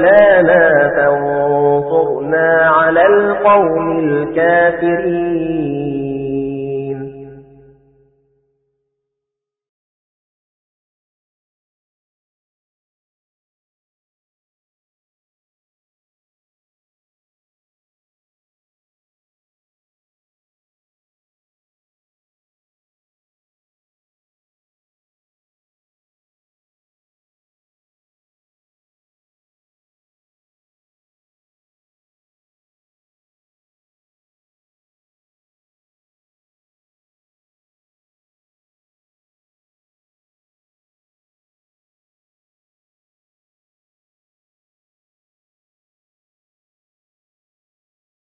مولانا فانصرنا على القوم الكافرين.